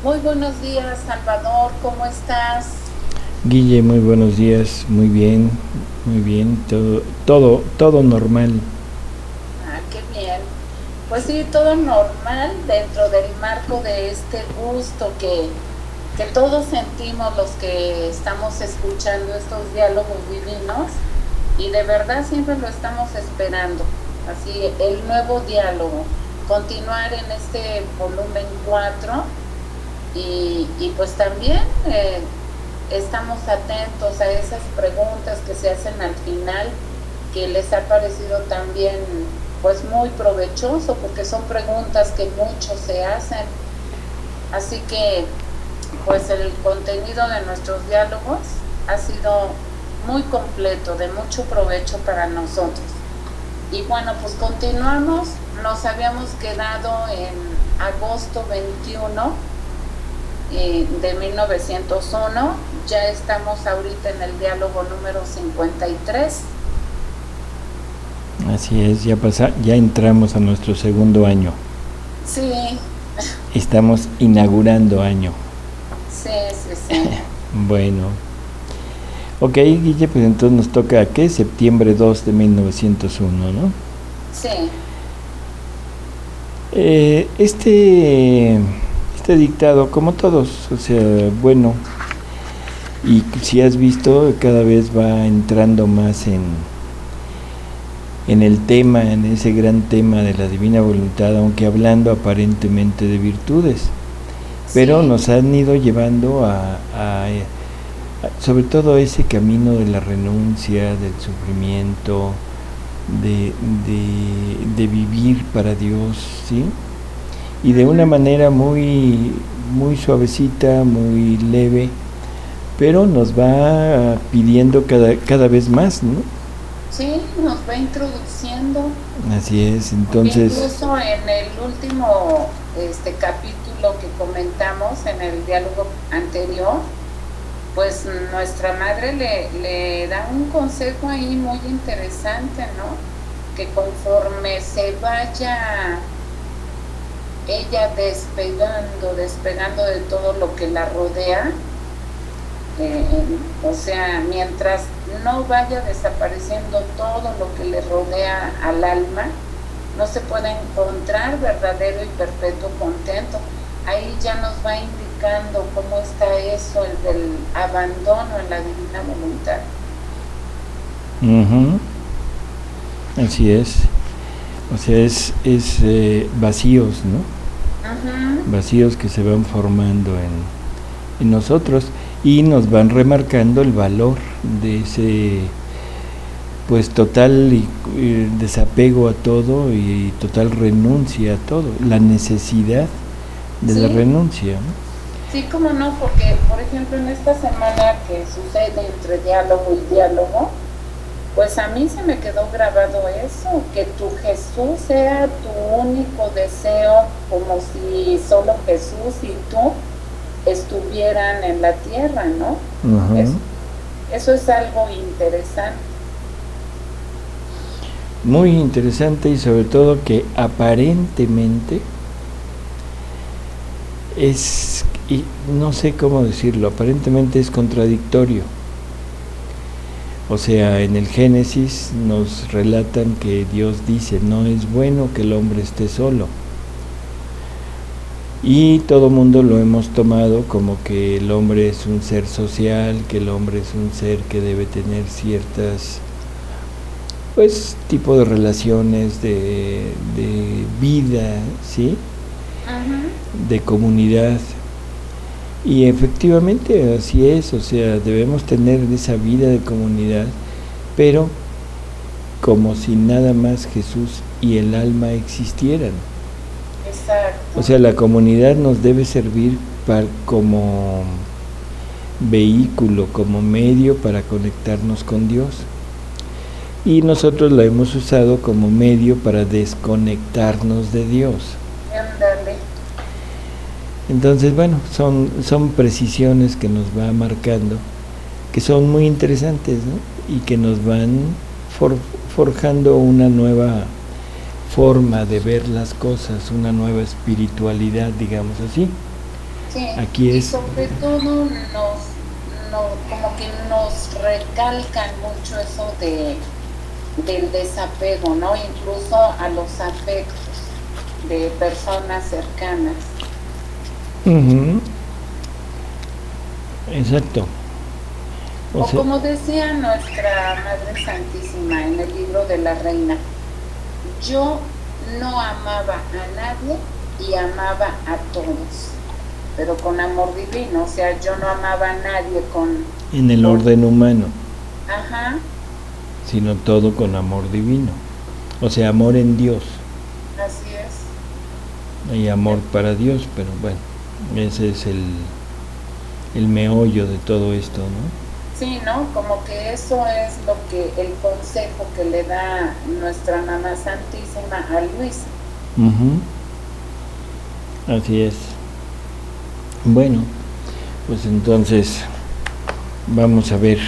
Muy buenos días, Salvador, ¿cómo estás? Guille, muy buenos días, muy bien, todo normal. Ah, qué bien. Pues sí, todo normal dentro del marco de este gusto que todos sentimos los que estamos escuchando estos diálogos divinos y de verdad siempre lo estamos esperando. Así, el nuevo diálogo, continuar en este volumen 4 y pues también estamos atentos a esas preguntas que se hacen al final, que les ha parecido también pues muy provechoso, porque son preguntas que muchos se hacen. Así que pues el contenido de nuestros diálogos ha sido muy completo, de mucho provecho para nosotros. Y bueno, pues continuamos, nos habíamos quedado en agosto 21 de 1901. Ya estamos ahorita en el diálogo número 53. Así es, ya entramos a nuestro segundo año. Sí. Estamos inaugurando año. Sí, sí, sí. Bueno. Ok, Guille, pues entonces nos toca, ¿qué? Septiembre 2 de 1901, ¿no? Sí. Este dictado, como todos, o sea, bueno, y si has visto, cada vez va entrando más en el tema, en ese gran tema de la divina voluntad, aunque hablando aparentemente de virtudes, pero Sí. nos han ido llevando sobre todo ese camino de la renuncia, del sufrimiento, de vivir para Dios, ¿sí? Y de una manera muy, muy suavecita, muy leve, pero nos va pidiendo cada vez más, ¿no? Sí, nos va introduciendo. Así es, entonces... Incluso en el último capítulo que comentamos en el diálogo anterior, pues nuestra madre le da un consejo ahí muy interesante, ¿no? Que conforme se vaya ella despegando de todo lo que la rodea, o sea, mientras no vaya desapareciendo todo lo que le rodea al alma, no se puede encontrar verdadero y perpetuo contento. Ahí ya nos va indicando cómo está eso, el del abandono en la divina voluntad. Así es. O sea, es vacíos, ¿no? Vacíos que se van formando en nosotros y nos van remarcando el valor de ese pues total desapego a todo y total renuncia a todo, la necesidad de Sí. la renuncia, ¿no? Sí, cómo no, porque por ejemplo en esta semana que sucede entre diálogo y diálogo, pues a mí se me quedó grabado eso, que tu Jesús sea tu único deseo, como si solo Jesús y tú estuvieran en la tierra, ¿no? Eso es algo interesante. Muy interesante, y sobre todo que aparentemente es, y no sé cómo decirlo, aparentemente es contradictorio. O sea, en el Génesis nos relatan que Dios dice, no es bueno que el hombre esté solo. Y todo mundo lo hemos tomado como que el hombre es un ser social, que el hombre es un ser que debe tener ciertas, pues, tipo de relaciones de vida, ¿sí? De comunidad. Y efectivamente así es, o sea, debemos tener esa vida de comunidad, pero como si nada más Jesús y el alma existieran. Exacto. O sea, la comunidad nos debe servir como vehículo, como medio para conectarnos con Dios. Y nosotros la hemos usado como medio para desconectarnos de Dios. Ándale. Entonces, bueno, son precisiones que nos va marcando, que son muy interesantes, ¿no? Y que nos van forjando una nueva forma de ver las cosas, una nueva espiritualidad, digamos así. Sí, Aquí y es, sobre todo como que nos recalcan mucho eso del desapego, ¿no? Incluso a los afectos de personas cercanas. ujú, exacto. O O sea, como decía nuestra Madre Santísima en el libro de la Reina, yo no amaba a nadie y amaba a todos, pero con amor divino, o sea, yo no amaba a nadie en el con orden humano, ajá, sino todo con amor divino. O sea, amor en Dios. así es. Hay amor para Dios, pero bueno, ese es el meollo de todo esto, ¿no? Sí, ¿no? Como que eso es lo que el consejo que le da nuestra Mamá Santísima a Luisa. Ujú, así es. Bueno, pues entonces vamos a ver.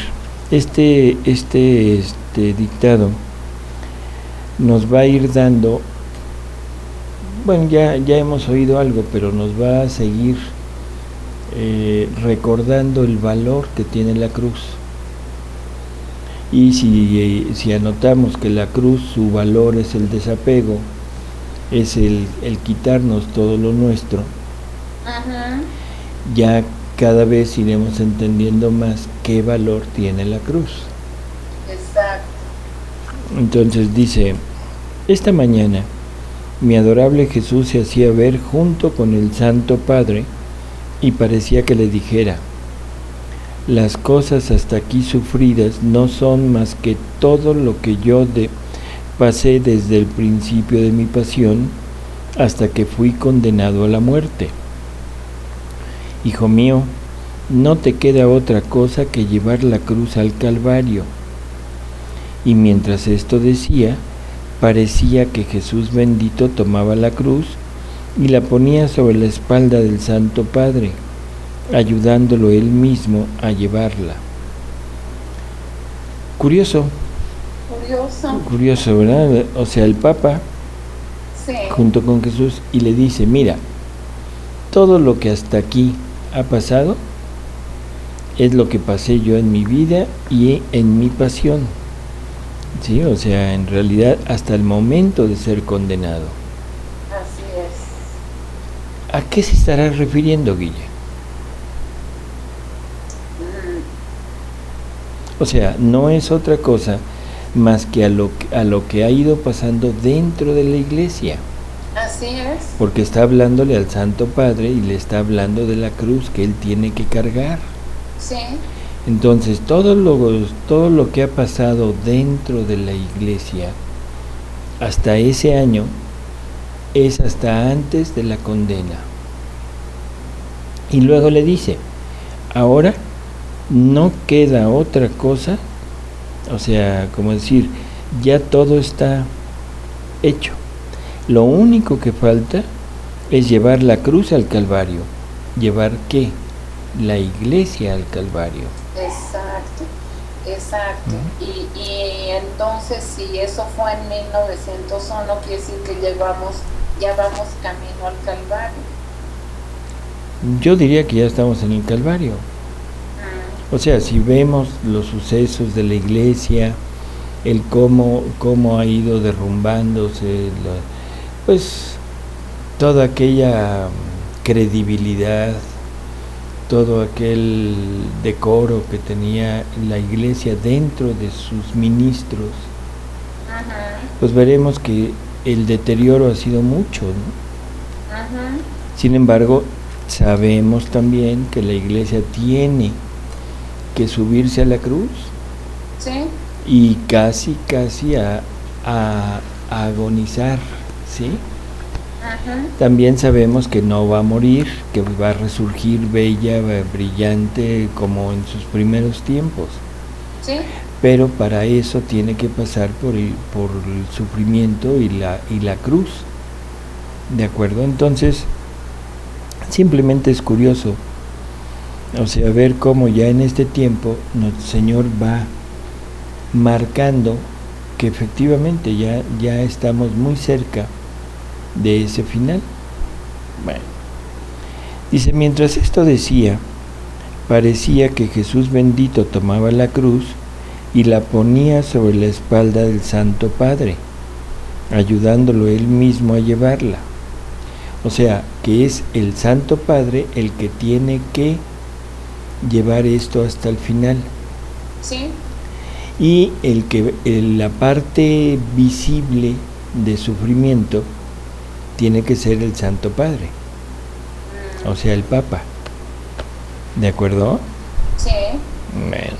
Este dictado nos va a ir dando, bueno, ya hemos oído algo, pero nos va a seguir recordando el valor que tiene la cruz. Y si anotamos que la cruz, su valor es el desapego, es el quitarnos todo lo nuestro, Ajá, ya cada vez iremos entendiendo más qué valor tiene la cruz. exacto. Entonces dice, esta mañana mi adorable Jesús se hacía ver junto con el Santo Padre y parecía que le dijera, las cosas hasta aquí sufridas no son más que todo lo que yo pasé desde el principio de mi pasión hasta que fui condenado a la muerte. Hijo mío, no te queda otra cosa que llevar la cruz al Calvario. Y mientras esto decía, parecía que Jesús bendito tomaba la cruz y la ponía sobre la espalda del Santo Padre, ayudándolo él mismo a llevarla. Curioso, Curioso. ¿verdad? O sea, el Papa Sí, junto con Jesús y le dice, mira, todo lo que hasta aquí ha pasado es lo que pasé yo en mi vida y en mi pasión. Sí, o sea, en realidad hasta el momento de ser condenado. así es. ¿A qué se estará refiriendo, Guille? Mm, O sea, no es otra cosa más que a lo que ha ido pasando dentro de la iglesia. así es. Porque está hablándole al Santo Padre y le está hablando de la cruz que él tiene que cargar. Sí, Entonces, todo lo que ha pasado dentro de la iglesia hasta ese año es hasta antes de la condena. Y luego le dice, ahora no queda otra cosa, o sea, como decir, ya todo está hecho. Lo único que falta es llevar la cruz al Calvario. ¿Llevar qué? La iglesia al Calvario. exacto, exacto. Y entonces, si eso fue en 1901, quiere decir que ya vamos camino al Calvario. Yo diría que ya estamos en el Calvario. Mm, O sea, si vemos los sucesos de la iglesia, el cómo ha ido derrumbándose, pues toda aquella credibilidad, todo aquel decoro que tenía la iglesia dentro de sus ministros, ajá, pues veremos que el deterioro ha sido mucho, ¿no? ajá, Sin embargo, sabemos también que la iglesia tiene que subirse a la cruz sí, y casi a agonizar, ¿sí? ajá, También sabemos que no va a morir, que va a resurgir bella, brillante como en sus primeros tiempos, sí, pero para eso tiene que pasar por el sufrimiento y la cruz, ¿de acuerdo? Entonces, simplemente es curioso, o sea, ver cómo ya en este tiempo nuestro Señor va marcando que efectivamente ya estamos muy cerca de ese final. Bueno, Dice, mientras esto decía, parecía que Jesús bendito tomaba la cruz y la ponía sobre la espalda del Santo Padre, ayudándolo él mismo a llevarla. O sea, que es el Santo Padre el que tiene que llevar esto hasta el final. Sí. Y la parte visible de sufrimiento tiene que ser el Santo Padre, o sea, el Papa. ¿De acuerdo? Sí. Bueno.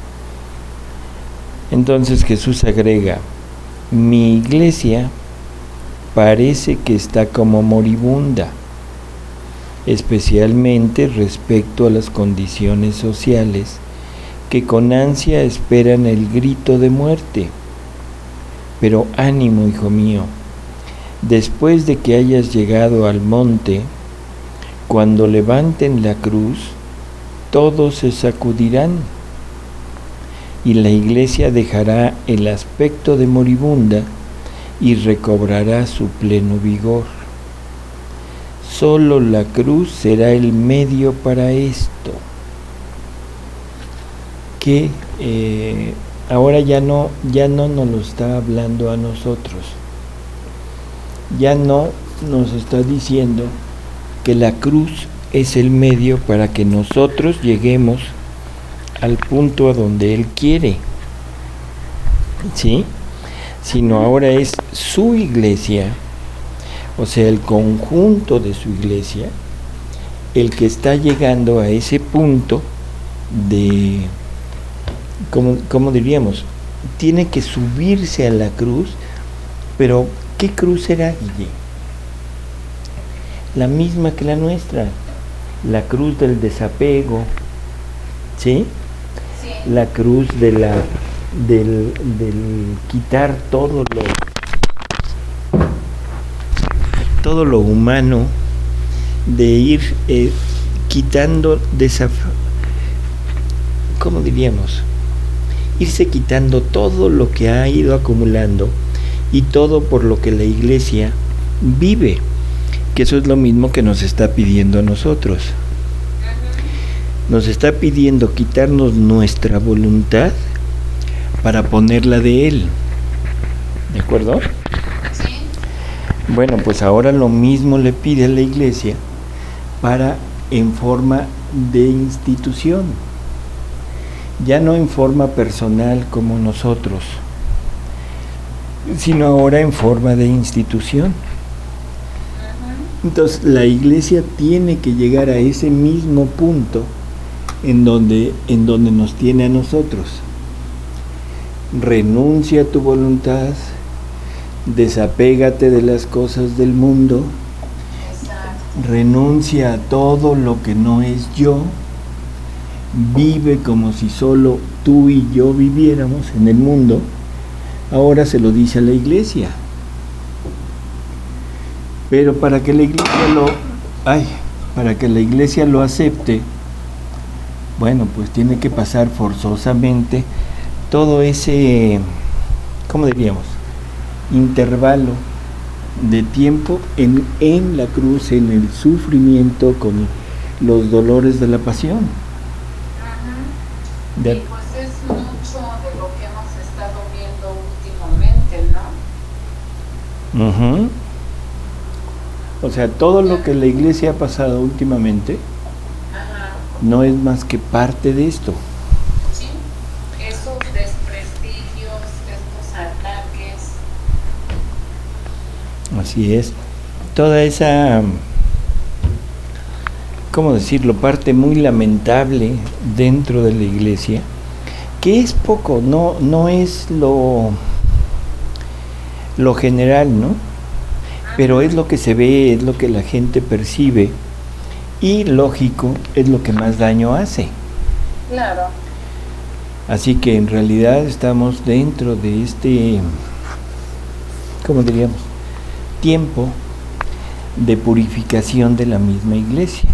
Entonces Jesús agrega, mi iglesia parece que está como moribunda, especialmente respecto a las condiciones sociales que con ansia esperan el grito de muerte. Pero ánimo, hijo mío, después de que hayas llegado al monte, cuando levanten la cruz, todos se sacudirán y la iglesia dejará el aspecto de moribunda y recobrará su pleno vigor. Solo la cruz será el medio para esto. Que ahora ya no nos lo está hablando a nosotros. Ya no nos está diciendo que la cruz es el medio para que nosotros lleguemos al punto a donde Él quiere, ¿sí? Sino ahora es su iglesia, o sea, el conjunto de su iglesia, el que está llegando a ese punto de, ¿cómo diríamos? Tiene que subirse a la cruz, pero ¿qué cruz será, Guille? La misma que la nuestra, la cruz del desapego, ¿sí? Sí. La cruz de del quitar todo lo humano, de ir quitando ¿cómo diríamos? Irse quitando todo lo que ha ido acumulando y todo por lo que la iglesia vive, que eso es lo mismo que nos está pidiendo a nosotros. Nos está pidiendo quitarnos nuestra voluntad para ponerla de Él. ¿De acuerdo? Sí. Bueno, pues ahora lo mismo le pide a la iglesia para en forma de institución, ya no en forma personal como nosotros, sino ahora en forma de institución. Entonces la iglesia tiene que llegar a ese mismo punto en donde nos tiene a nosotros. Renuncia a tu voluntad, desapégate de las cosas del mundo. Exacto. Renuncia a todo lo que no es yo, vive como si solo tú y yo viviéramos en el mundo. Ahora se lo dice a la iglesia. Pero para que la iglesia lo acepte, bueno, pues tiene que pasar forzosamente todo ese, ¿cómo diríamos? Intervalo de tiempo en la cruz, en el sufrimiento, con los dolores de la pasión. Y pues es mucho de lo que hemos estado viendo últimamente, ¿no? O sea, todo lo que la iglesia ha pasado últimamente no es más que parte de esto. Sí, esos desprestigios, estos ataques. Así es. Toda esa, ¿cómo decirlo?, parte muy lamentable dentro de la iglesia, que es poco, no es lo general, ¿no? Pero es lo que se ve, es lo que la gente percibe y, lógico, es lo que más daño hace. Claro. Así que en realidad estamos dentro de este, ¿cómo diríamos?, tiempo de purificación de la misma iglesia.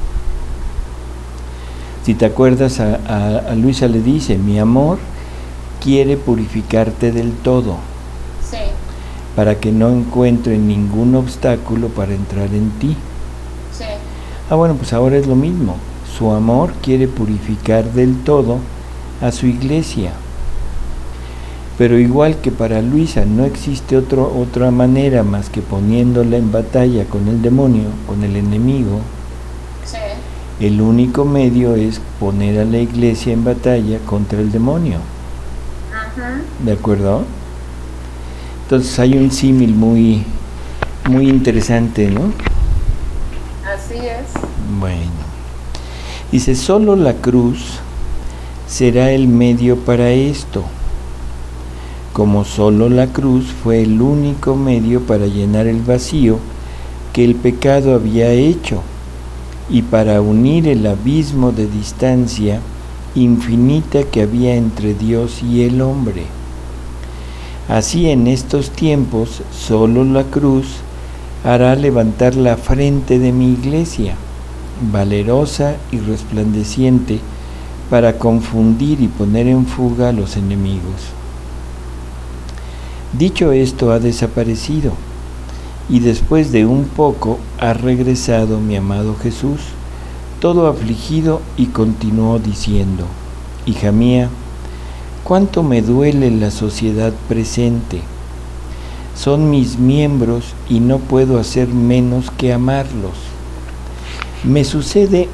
Si te acuerdas, a Luisa le dice, mi amor quiere purificarte del todo. Sí. Para que no encuentre ningún obstáculo para entrar en ti. Sí. Bueno, pues ahora es lo mismo. Su amor quiere purificar del todo a su iglesia. Pero igual que para Luisa no existe otra manera más que poniéndola en batalla con el demonio, con el enemigo, Sí. el único medio es poner a la iglesia en batalla contra el demonio. ¿De acuerdo? Entonces hay un símil muy interesante, ¿no? Así es. Bueno, dice, solo la cruz será el medio para esto, como solo la cruz fue el único medio para llenar el vacío que el pecado había hecho y para unir el abismo de distancia infinita que había entre Dios y el hombre. Así en estos tiempos solo la cruz hará levantar la frente de mi iglesia, valerosa y resplandeciente, para confundir y poner en fuga a los enemigos. Dicho esto, ha desaparecido, y después de un poco ha regresado mi amado Jesús, todo afligido, y continuó diciendo: hija mía, cuánto me duele la sociedad presente. Son mis miembros y no puedo hacer menos que amarlos. Me sucede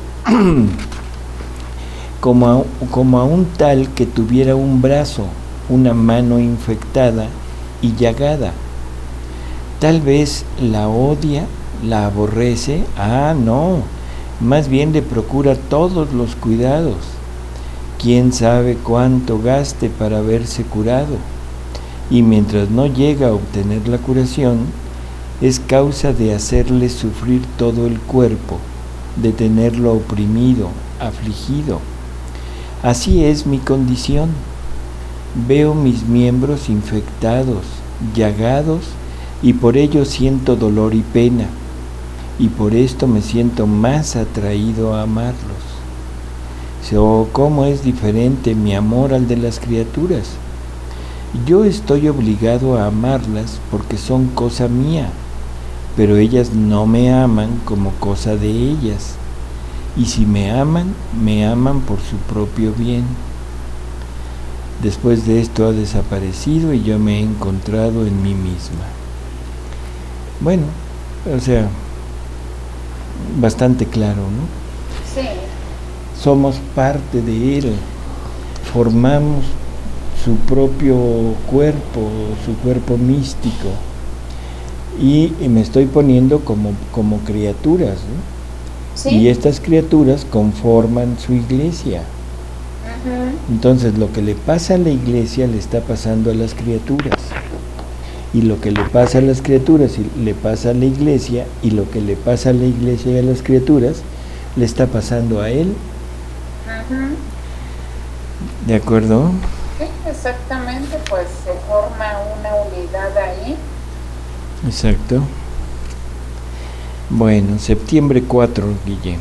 como a un tal que tuviera un brazo, una mano infectada y llagada. Tal vez la odia, la aborrece, no, más bien le procura todos los cuidados. Quién sabe cuánto gaste para verse curado, y mientras no llega a obtener la curación, es causa de hacerle sufrir todo el cuerpo, de tenerlo oprimido, afligido. Así es mi condición. Veo mis miembros infectados, llagados, y por ello siento dolor y pena, y por esto me siento más atraído a amarlos. ¿Cómo es diferente mi amor al de las criaturas? Yo estoy obligado a amarlas porque son cosa mía, pero ellas no me aman como cosa de ellas, y si me aman por su propio bien. Después de esto ha desaparecido y yo me he encontrado en mí misma. Bueno, o sea, bastante claro, ¿no? Sí. Somos parte de Él, formamos su propio cuerpo, su cuerpo místico, y me estoy poniendo como criaturas, ¿no? Sí. Y estas criaturas conforman su iglesia. Entonces lo que le pasa a la iglesia le está pasando a las criaturas, y lo que le pasa a las criaturas le pasa a la iglesia, y lo que le pasa a la iglesia y a las criaturas le está pasando a él. ¿De acuerdo? Sí, exactamente, pues se forma una unidad ahí. Exacto. Bueno, septiembre 4, Guille.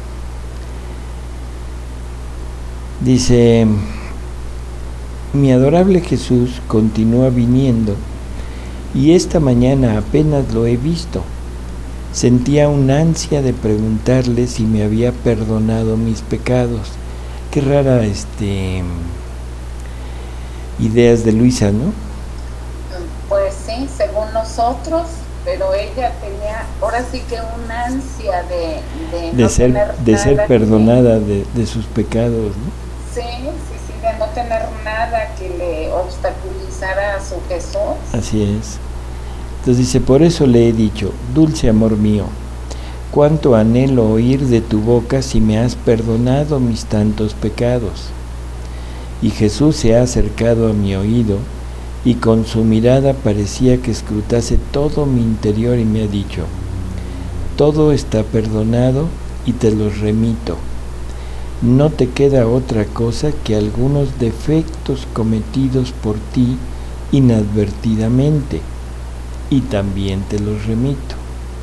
Dice: mi adorable Jesús continúa viniendo, y esta mañana apenas lo he visto. Sentía una ansia de preguntarle si me había perdonado mis pecados. Qué rara ideas de Luisa, ¿no? Pues sí, según nosotros, pero ella tenía ahora sí que una ansia de ser perdonada de sus pecados, ¿no? Sí, de no tener nada que le obstaculizara a su Jesús. Así es. Entonces dice: por eso le he dicho, dulce amor mío, cuánto anhelo oír de tu boca si me has perdonado mis tantos pecados. Y Jesús se ha acercado a mi oído, y con su mirada parecía que escrutase todo mi interior, y me ha dicho: todo está perdonado y te los remito. No te queda otra cosa que algunos defectos cometidos por ti inadvertidamente, y también te los remito.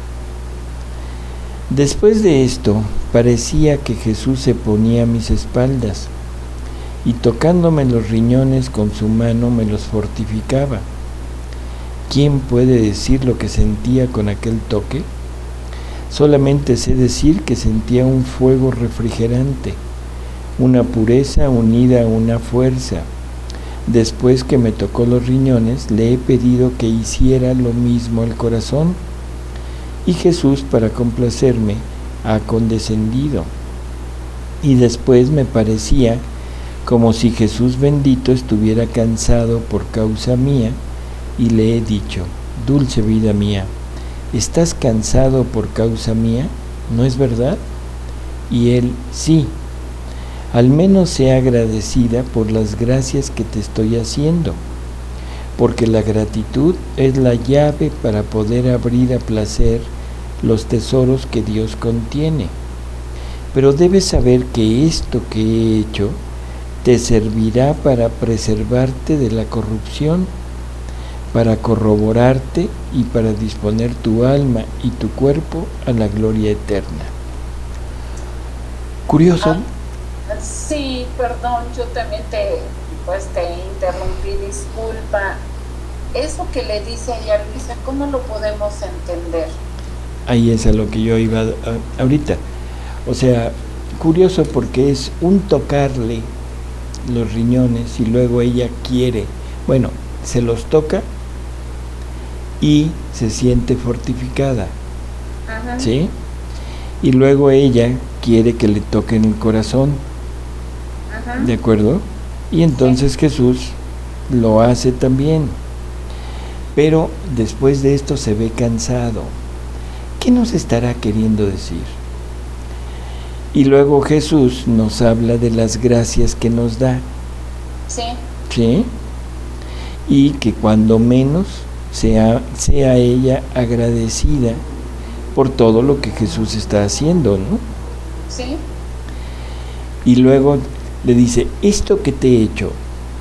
Después de esto, parecía que Jesús se ponía a mis espaldas, y tocándome los riñones con su mano me los fortificaba. ¿Quién puede decir lo que sentía con aquel toque? Solamente sé decir que sentía un fuego refrigerante, una pureza unida a una fuerza. Después que me tocó los riñones, le he pedido que hiciera lo mismo al corazón. Y Jesús, para complacerme, ha condescendido. Y después me parecía como si Jesús bendito estuviera cansado por causa mía, y le he dicho: dulce vida mía, ¿estás cansado por causa mía? ¿No es verdad? Y él: sí, al menos sea agradecida por las gracias que te estoy haciendo, porque la gratitud es la llave para poder abrir a placer los tesoros que Dios contiene. Pero debes saber que esto que he hecho te servirá para preservarte de la corrupción, para corroborarte y para disponer tu alma y tu cuerpo a la gloria eterna. ¿Curioso? Sí, perdón, yo también te interrumpí, disculpa. Eso que le dice ella, Luisa, ¿cómo lo podemos entender? Ahí es a lo que yo iba ahorita. O sea, curioso porque es un tocarle los riñones y luego ella quiere, bueno, se los toca y se siente fortificada. Ajá. ¿Sí? Y luego ella quiere que le toquen el corazón. Ajá. ¿De acuerdo? Y entonces sí, Jesús lo hace también. Pero después de esto se ve cansado. ¿Qué nos estará queriendo decir? Y luego Jesús nos habla de las gracias que nos da. Sí. ¿Sí? Y que cuando menos sea ella agradecida por todo lo que Jesús está haciendo, ¿no? Sí. Y luego le dice: esto que te he hecho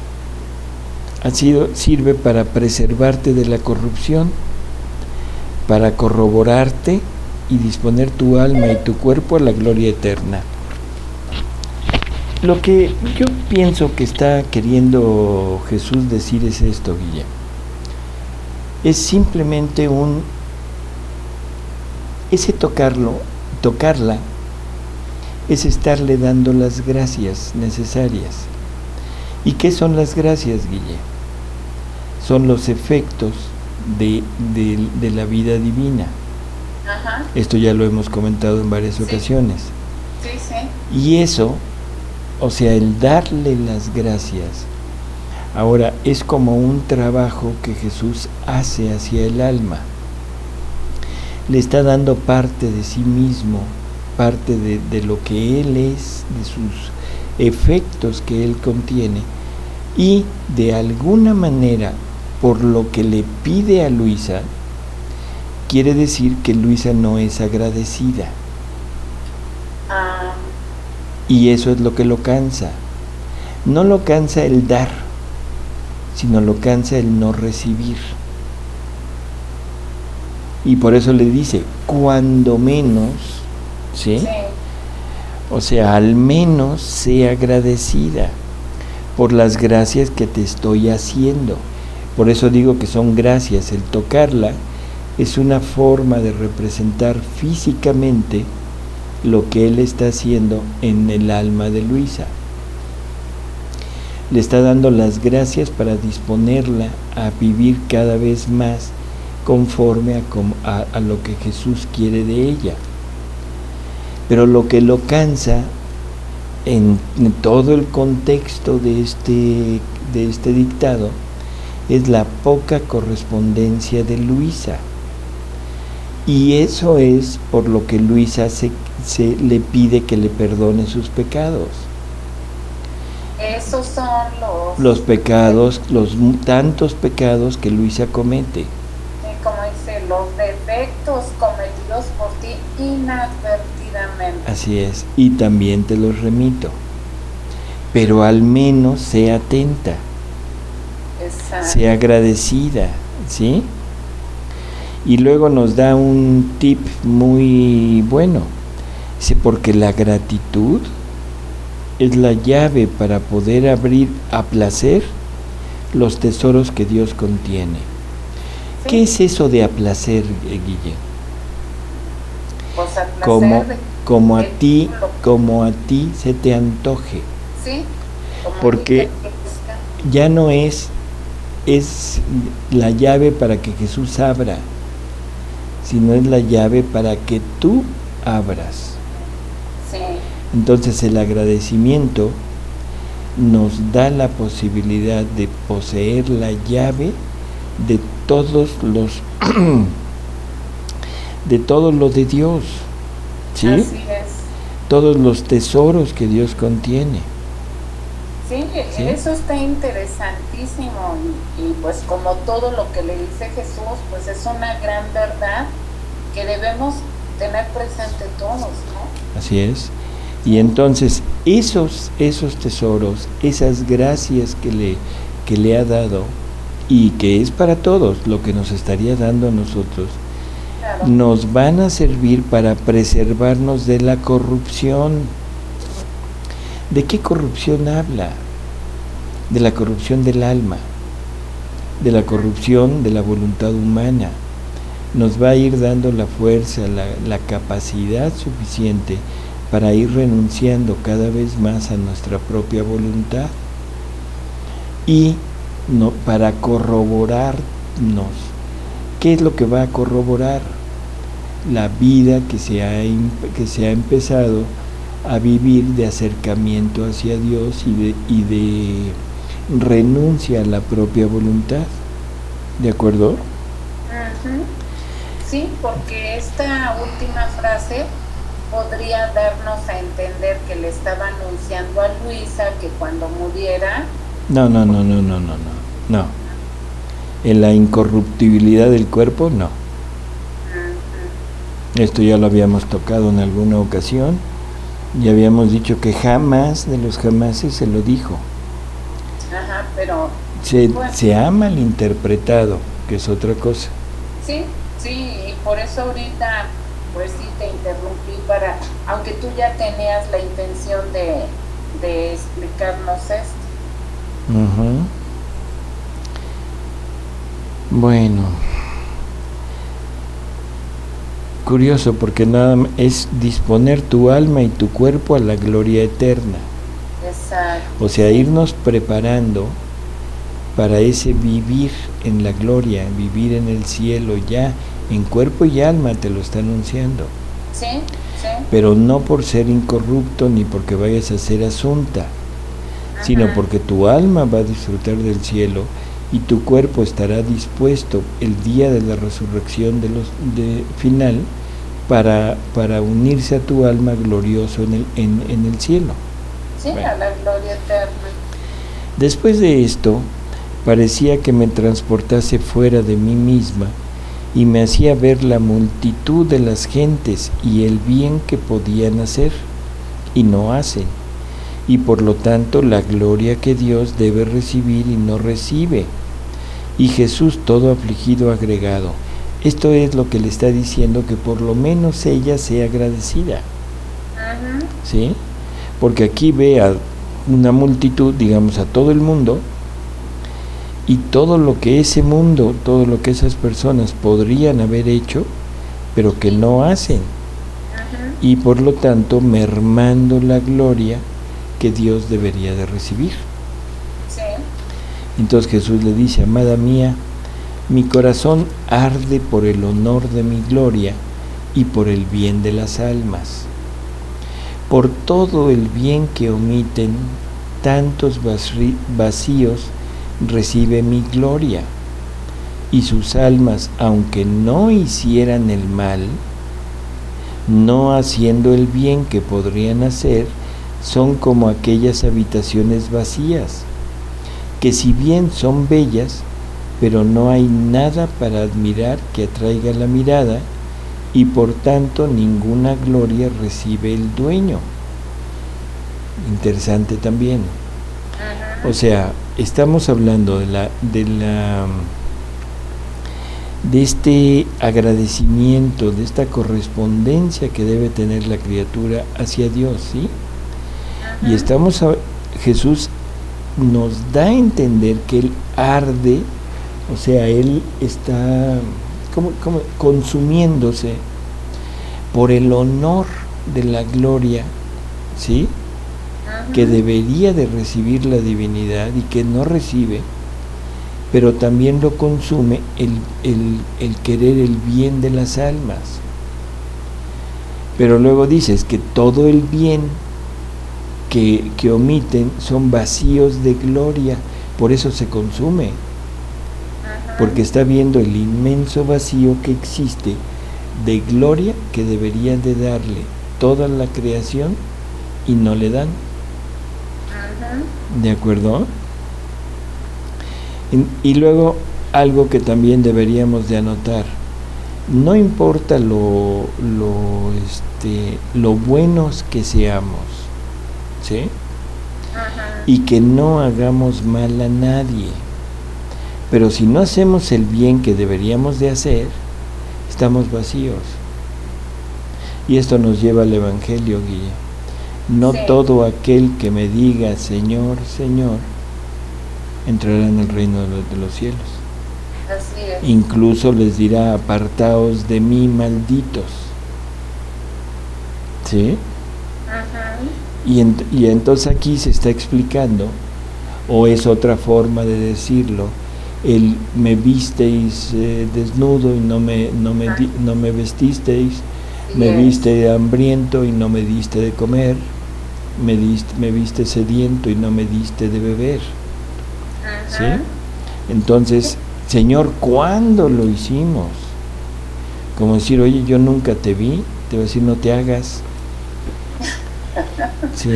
sirve para preservarte de la corrupción, para corroborarte y disponer tu alma y tu cuerpo a la gloria eterna. Lo que yo pienso que está queriendo Jesús decir es esto, Guille. Es simplemente ese tocarla, es estarle dando las gracias necesarias. ¿Y qué son las gracias, Guille? Son los efectos de la vida divina. Ajá. Esto ya lo hemos comentado en varias ocasiones. Sí, sí. Y eso, o sea, el darle las gracias, ahora es como un trabajo que Jesús hace hacia el alma. Le está dando parte de sí mismo, parte de lo que Él es, de sus efectos que Él contiene, y de alguna manera, por lo que le pide a Luisa, quiere decir que Luisa no es agradecida. Y eso es lo que lo cansa. No lo cansa el dar, sino lo cansa el no recibir. Y por eso le dice, cuando menos, ¿sí? Sí. O sea, al menos sea agradecida por las gracias que te estoy haciendo. Por eso digo que son gracias. El tocarla es una forma de representar físicamente lo que Él está haciendo en el alma de Luisa. Le está dando las gracias para disponerla a vivir cada vez más conforme a lo que Jesús quiere de ella. Pero lo que lo cansa en todo el contexto de este dictado es la poca correspondencia de Luisa. Y eso es por lo que Luisa se le pide que le perdone sus pecados. Esos son los pecados, los tantos pecados que Luisa comete. Como dice, los defectos cometidos por ti inadvertidamente. Así es, y también te los remito. Pero al menos sea atenta. Exacto. Sea agradecida, ¿sí? Y luego nos da un tip muy bueno. Dice, porque la gratitud es la llave para poder abrir a placer los tesoros que Dios contiene. Sí. ¿Qué es eso de a placer, Guille? pues al como, placer como a de ti, lo- como a ti se te antoje, sí, como porque ahorita que busca. ya no es la llave para que Jesús abra, sino es la llave para que tú abras. Sí, Entonces el agradecimiento nos da la posibilidad de poseer la llave de todos los de todo lo de Dios, ¿sí? así es. Todos los tesoros que Dios contiene. Sí, ¿Sí? eso está interesantísimo y pues como todo lo que le dice Jesús, pues es una gran verdad que debemos tener presente todos, ¿no? Así es. Y entonces esos tesoros, esas gracias que le ha dado y que es para todos lo que nos estaría dando a nosotros, Claro, nos van a servir para preservarnos de la corrupción. ¿De qué corrupción habla? De la corrupción del alma, de la corrupción de la voluntad humana. Nos va a ir dando la fuerza, la capacidad suficiente para ir renunciando cada vez más a nuestra propia voluntad y no, para corroborarnos. ¿Qué es lo que va a corroborar? La vida que se ha empezado a vivir de acercamiento hacia Dios y de renuncia a la propia voluntad. ¿De acuerdo? ujú. Sí, porque esta última frase podría darnos a entender que le estaba anunciando a Luisa que cuando muriera, No. No. En la incorruptibilidad del cuerpo, no. ujú, Esto ya lo habíamos tocado en alguna ocasión y habíamos dicho que jamás de los jamases se lo dijo. ajá, pero bueno, Se ha malinterpretado, que es otra cosa. sí, y por eso ahorita pues sí te interrumpí para, aunque tú ya tenías la intención de explicarnos esto. Ujú. Bueno, curioso porque nada es disponer tu alma y tu cuerpo a la gloria eterna. Exacto. O sea, irnos preparando para ese vivir en la gloria, vivir en el cielo ya, en cuerpo y alma te lo está anunciando. Sí, Pero no por ser incorrupto ni porque vayas a ser asunta, sino ajá, porque tu alma va a disfrutar del cielo y tu cuerpo estará dispuesto el día de la resurrección final para unirse a tu alma glorioso en el cielo. sí, Bueno. a la gloria eterna. Después de esto, parecía que me transportase fuera de mí misma y me hacía ver la multitud de las gentes y el bien que podían hacer y no hacen, y por lo tanto la gloria que Dios debe recibir y no recibe. Y Jesús todo afligido agregado. Esto es lo que le está diciendo, que por lo menos ella sea agradecida, Ujú, ¿sí? Porque aquí ve a una multitud, digamos a todo el mundo, y todo lo que ese mundo, todo lo que esas personas podrían haber hecho, pero que no hacen, ujú, y por lo tanto mermando la gloria que Dios debería de recibir. sí, Entonces Jesús le dice: amada mía, mi corazón arde por el honor de mi gloria y por el bien de las almas. Por todo el bien que omiten tantos vacíos recibe mi gloria, y sus almas, aunque no hicieran el mal, no haciendo el bien que podrían hacer, son como aquellas habitaciones vacías, que si bien son bellas, pero no hay nada para admirar que atraiga la mirada, y por tanto ninguna gloria recibe el dueño. Interesante también. ujú, O sea, estamos hablando de este agradecimiento, de esta correspondencia que debe tener la criatura hacia Dios, ¿sí? Y Jesús nos da a entender que Él arde, o sea, Él está como consumiéndose por el honor de la gloria, ¿sí?, que debería de recibir la divinidad y que no recibe, pero también lo consume el querer el bien de las almas. Pero luego dices que todo el bien que omiten son vacíos de gloria, por eso se consume, porque está viendo el inmenso vacío que existe de gloria que debería de darle toda la creación y no le dan. ¿De acuerdo? Y luego algo que también deberíamos de anotar: no importa lo buenos que seamos, ¿sí?, y que no hagamos mal a nadie, pero si no hacemos el bien que deberíamos de hacer, estamos vacíos. Y esto nos lleva al Evangelio, Guille. No todo aquel que me diga Señor, Señor, entrará en el reino de los cielos. Así es. Incluso les dirá: apartaos de mí, malditos. ¿Sí? Y entonces aquí se está explicando, o es otra forma de decirlo, el me visteis desnudo y no me vestisteis, me viste hambriento y no me diste de comer, me viste sediento y no me diste de beber. ¿Sí? Entonces, Señor, ¿cuándo lo hicimos? Como decir: oye, yo nunca te vi. Te voy a decir: no te hagas. ¿Sí?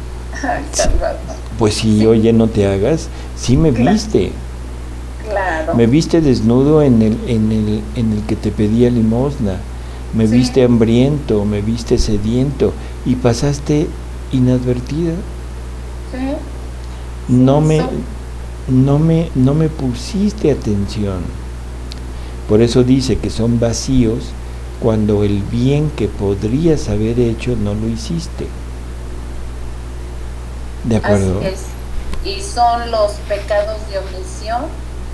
Pues sí, oye, no te hagas. Sí me viste. Claro. Me viste desnudo en el que te pedía limosna. Me viste hambriento, me viste sediento y pasaste inadvertida. No me pusiste atención. Por eso dice que son vacíos cuando el bien que podrías haber hecho no lo hiciste. ¿De acuerdo? Así es. ¿Y son los pecados de omisión?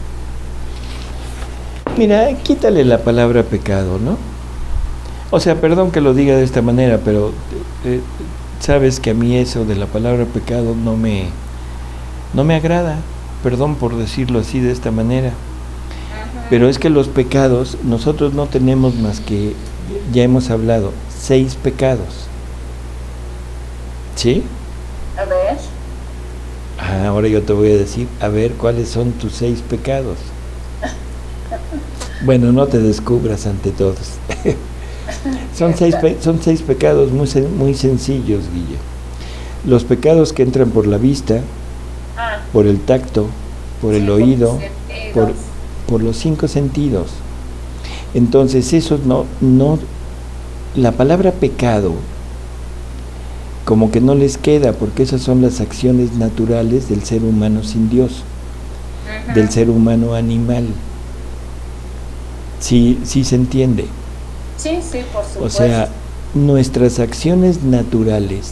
Mira, quítale la palabra pecado, ¿no? O sea, perdón que lo diga de esta manera, pero sabes que a mí eso de la palabra pecado no me agrada. Perdón por decirlo así, de esta manera. Pero es que los pecados, nosotros no tenemos más que, ya hemos hablado, 6 pecados. ¿Sí? A ver. Ahora yo te voy a decir, a ver, ¿cuáles son tus 6 pecados? Bueno, no te descubras ante todos. Son 6 pecados muy sencillos, Guille. Los pecados que entran por la vista, por el tacto, por el oído, por los 5 sentidos. Entonces, esos no, la palabra pecado como que no les queda, porque esas son las acciones naturales del ser humano sin Dios, del ser humano animal. Sí se entiende. Sí, por supuesto. O sea, nuestras acciones naturales,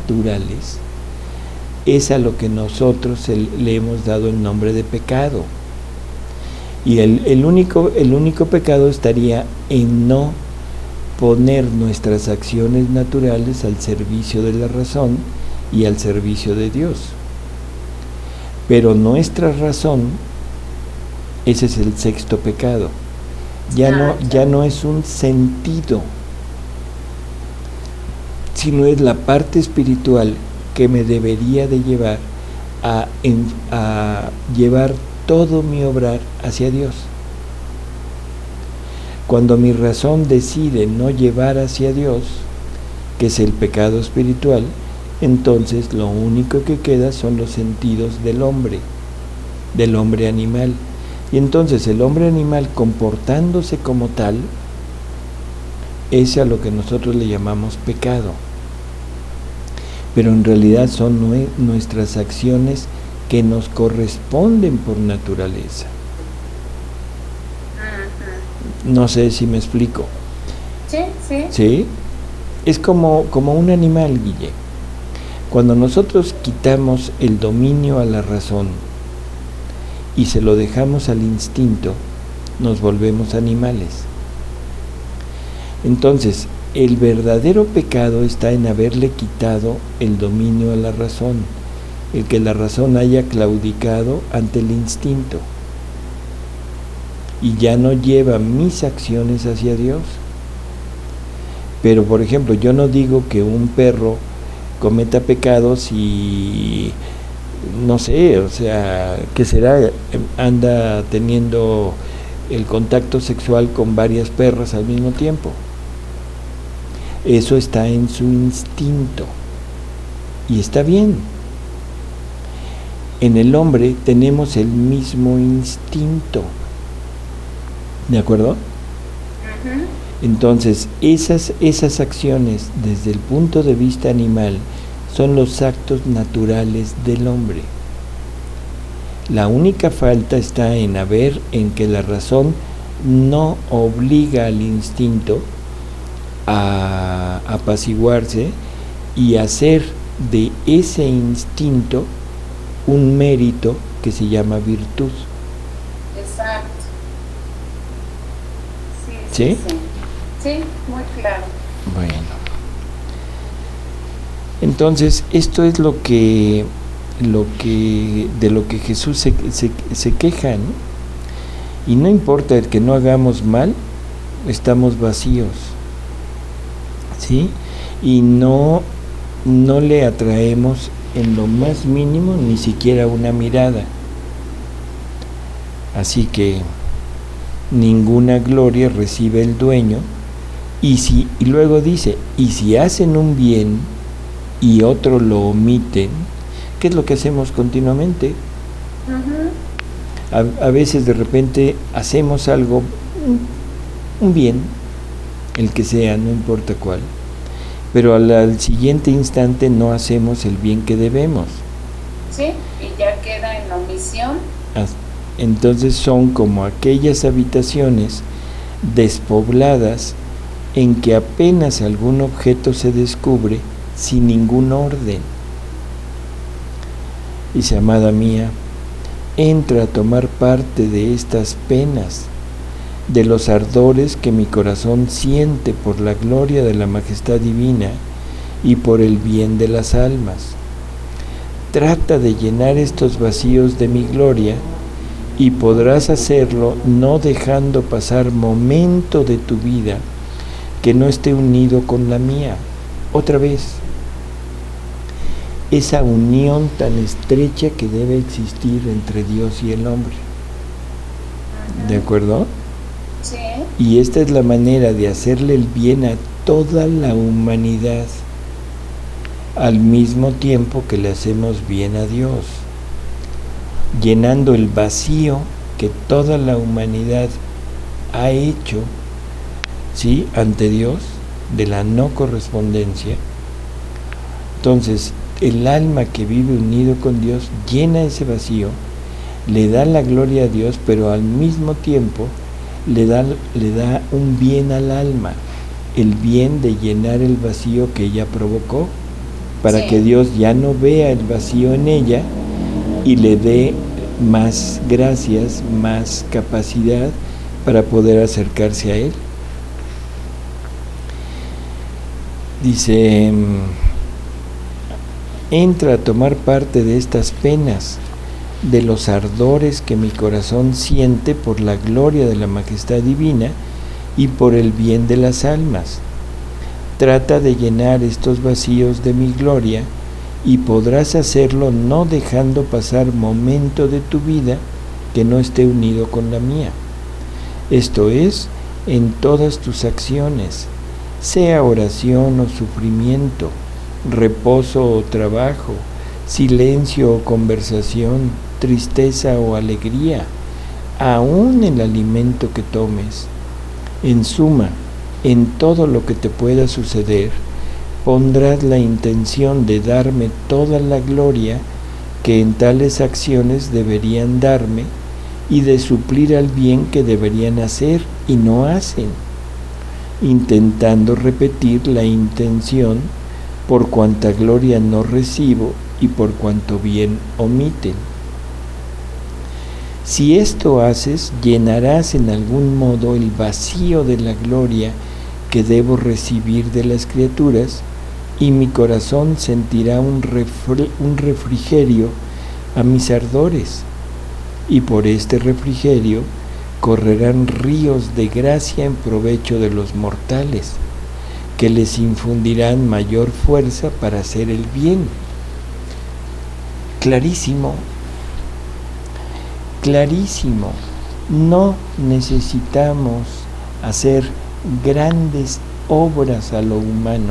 es a lo que nosotros le hemos dado el nombre de pecado. Y el único pecado estaría en no poner nuestras acciones naturales al servicio de la razón y al servicio de Dios. Pero nuestra razón, ese es el 6º pecado. Ya no es un sentido, sino es la parte espiritual que me debería de llevar a llevar todo mi obrar hacia Dios. Cuando mi razón decide no llevar hacia Dios, que es el pecado espiritual, entonces lo único que queda son los sentidos del hombre animal. Y entonces el hombre animal, comportándose como tal, es a lo que nosotros le llamamos pecado. Pero en realidad son nuestras acciones que nos corresponden por naturaleza. No sé si me explico. Sí. Es como un animal, Guille. Cuando nosotros quitamos el dominio a la razón y se lo dejamos al instinto, nos volvemos animales. Entonces, el verdadero pecado está en haberle quitado el dominio a la razón, el que la razón haya claudicado ante el instinto y ya no lleva mis acciones hacia Dios. Pero, por ejemplo, yo no digo que un perro cometa pecados y, no sé, o sea, ¿qué será? Anda teniendo el contacto sexual con varias perras al mismo tiempo. Eso está en su instinto y está bien. En el hombre tenemos el mismo instinto, ¿de acuerdo? Entonces, esas acciones desde el punto de vista animal son los actos naturales del hombre. La única falta está en que la razón no obliga al instinto a apaciguarse y hacer de ese instinto un mérito que se llama virtud. Exacto. ¿Sí? Sí, muy claro. Bueno. Entonces, esto es de lo que Jesús se queja, ¿no? Y no importa el que no hagamos mal, estamos vacíos, ¿sí? Y no le atraemos en lo más mínimo ni siquiera una mirada. Así que ninguna gloria recibe el dueño, y luego dice, y si hacen un bien y otro lo omiten, ¿qué es lo que hacemos continuamente? A veces de repente hacemos algo, un bien, el que sea, no importa cuál, pero al siguiente instante no hacemos el bien que debemos. Sí, y ya queda en omisión. Entonces son como aquellas habitaciones despobladas en que apenas algún objeto se descubre sin ningún orden. Dice, amada mía, entra a tomar parte de estas penas, de los ardores que mi corazón siente por la gloria de la majestad divina y por el bien de las almas. Trata de llenar estos vacíos de mi gloria y podrás hacerlo no dejando pasar momento de tu vida que no esté unido con la mía. Otra vez, esa unión tan estrecha que debe existir entre Dios y el hombre. ¿De acuerdo? Sí. Y esta es la manera de hacerle el bien a toda la humanidad, al mismo tiempo que le hacemos bien a Dios, llenando el vacío que toda la humanidad ha hecho, ¿sí?, ante Dios, de la no correspondencia. Entonces, el alma que vive unido con Dios llena ese vacío, le da la gloria a Dios, pero al mismo tiempo le da un bien al alma, el bien de llenar el vacío que ella provocó, para que Dios ya no vea el vacío en ella y le dé más gracias, más capacidad para poder acercarse a Él. Dice, entra a tomar parte de estas penas, de los ardores que mi corazón siente por la gloria de la majestad divina y por el bien de las almas. Trata de llenar estos vacíos de mi gloria y podrás hacerlo no dejando pasar momento de tu vida que no esté unido con la mía. Esto es, en todas tus acciones, sea oración o sufrimiento, reposo o trabajo, silencio o conversación, tristeza o alegría, aún el alimento que tomes. En suma, en todo lo que te pueda suceder, pondrás la intención de darme toda la gloria que en tales acciones deberían darme y de suplir al bien que deberían hacer y no hacen, intentando repetir la intención por cuanta gloria no recibo y por cuanto bien omiten. Si esto haces, llenarás en algún modo el vacío de la gloria que debo recibir de las criaturas, y mi corazón sentirá un refrigerio a mis ardores, y por este refrigerio correrán ríos de gracia en provecho de los mortales, que les infundirán mayor fuerza para hacer el bien. Clarísimo, clarísimo. No necesitamos hacer grandes obras a lo humano.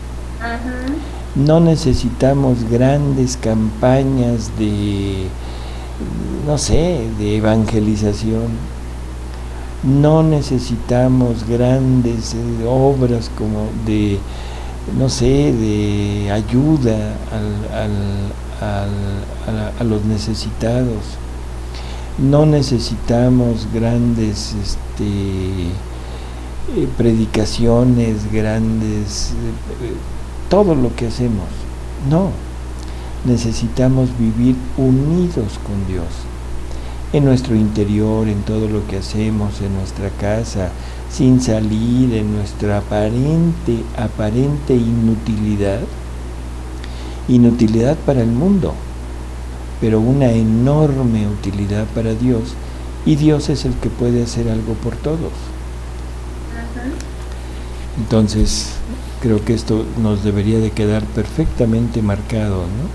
No necesitamos grandes campañas de, no sé, de evangelización. No necesitamos grandes obras como de, no sé, de ayuda a los necesitados. No necesitamos grandes predicaciones, grandes, todo lo que hacemos. No, necesitamos vivir unidos con Dios, en nuestro interior, en todo lo que hacemos, en nuestra casa, sin salir, en nuestra aparente inutilidad para el mundo, pero una enorme utilidad para Dios, y Dios es el que puede hacer algo por todos. Entonces, creo que esto nos debería de quedar perfectamente marcado, ¿no?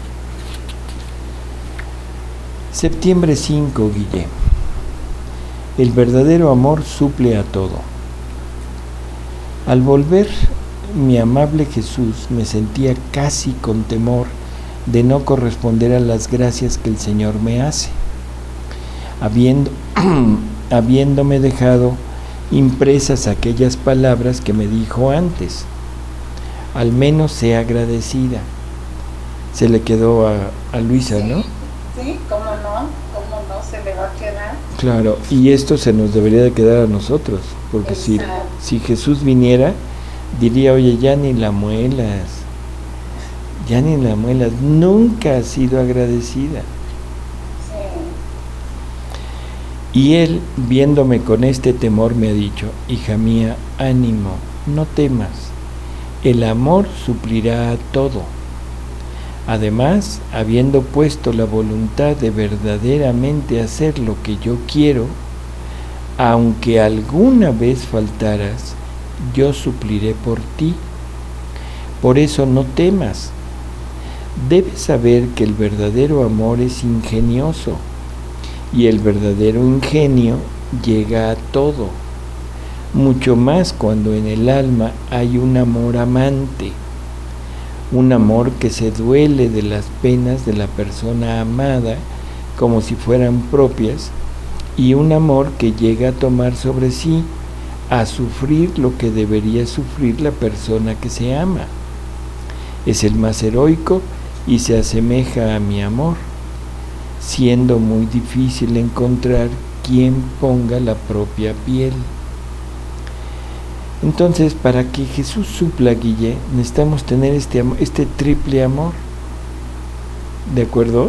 Septiembre 5, Guille. El verdadero amor suple a todo. Al volver mi amable Jesús, me sentía casi con temor de no corresponder a las gracias que el Señor me hace, habiéndome dejado impresas aquellas palabras que me dijo antes: al menos sea agradecida. Se le quedó a Luisa, sí, ¿no? Sí, cómo no se le va a quedar. Claro, y esto se nos debería de quedar a nosotros, porque si Jesús viniera, diría: oye, ya ni la muelas, nunca has sido agradecida. Sí. Y él, viéndome con este temor, me ha dicho: hija mía, ánimo, no temas, el amor suplirá a todo. Además, habiendo puesto la voluntad de verdaderamente hacer lo que yo quiero, aunque alguna vez faltaras, yo supliré por ti. Por eso no temas. Debes saber que el verdadero amor es ingenioso, y el verdadero ingenio llega a todo, mucho más cuando en el alma hay un amor amante, un amor que se duele de las penas de la persona amada como si fueran propias, y un amor que llega a tomar sobre sí, a sufrir lo que debería sufrir la persona que se ama. Es el más heroico y se asemeja a mi amor, siendo muy difícil encontrar quien ponga la propia piel. Entonces, para que Jesús supla, Guille, necesitamos tener este triple amor. ¿De acuerdo?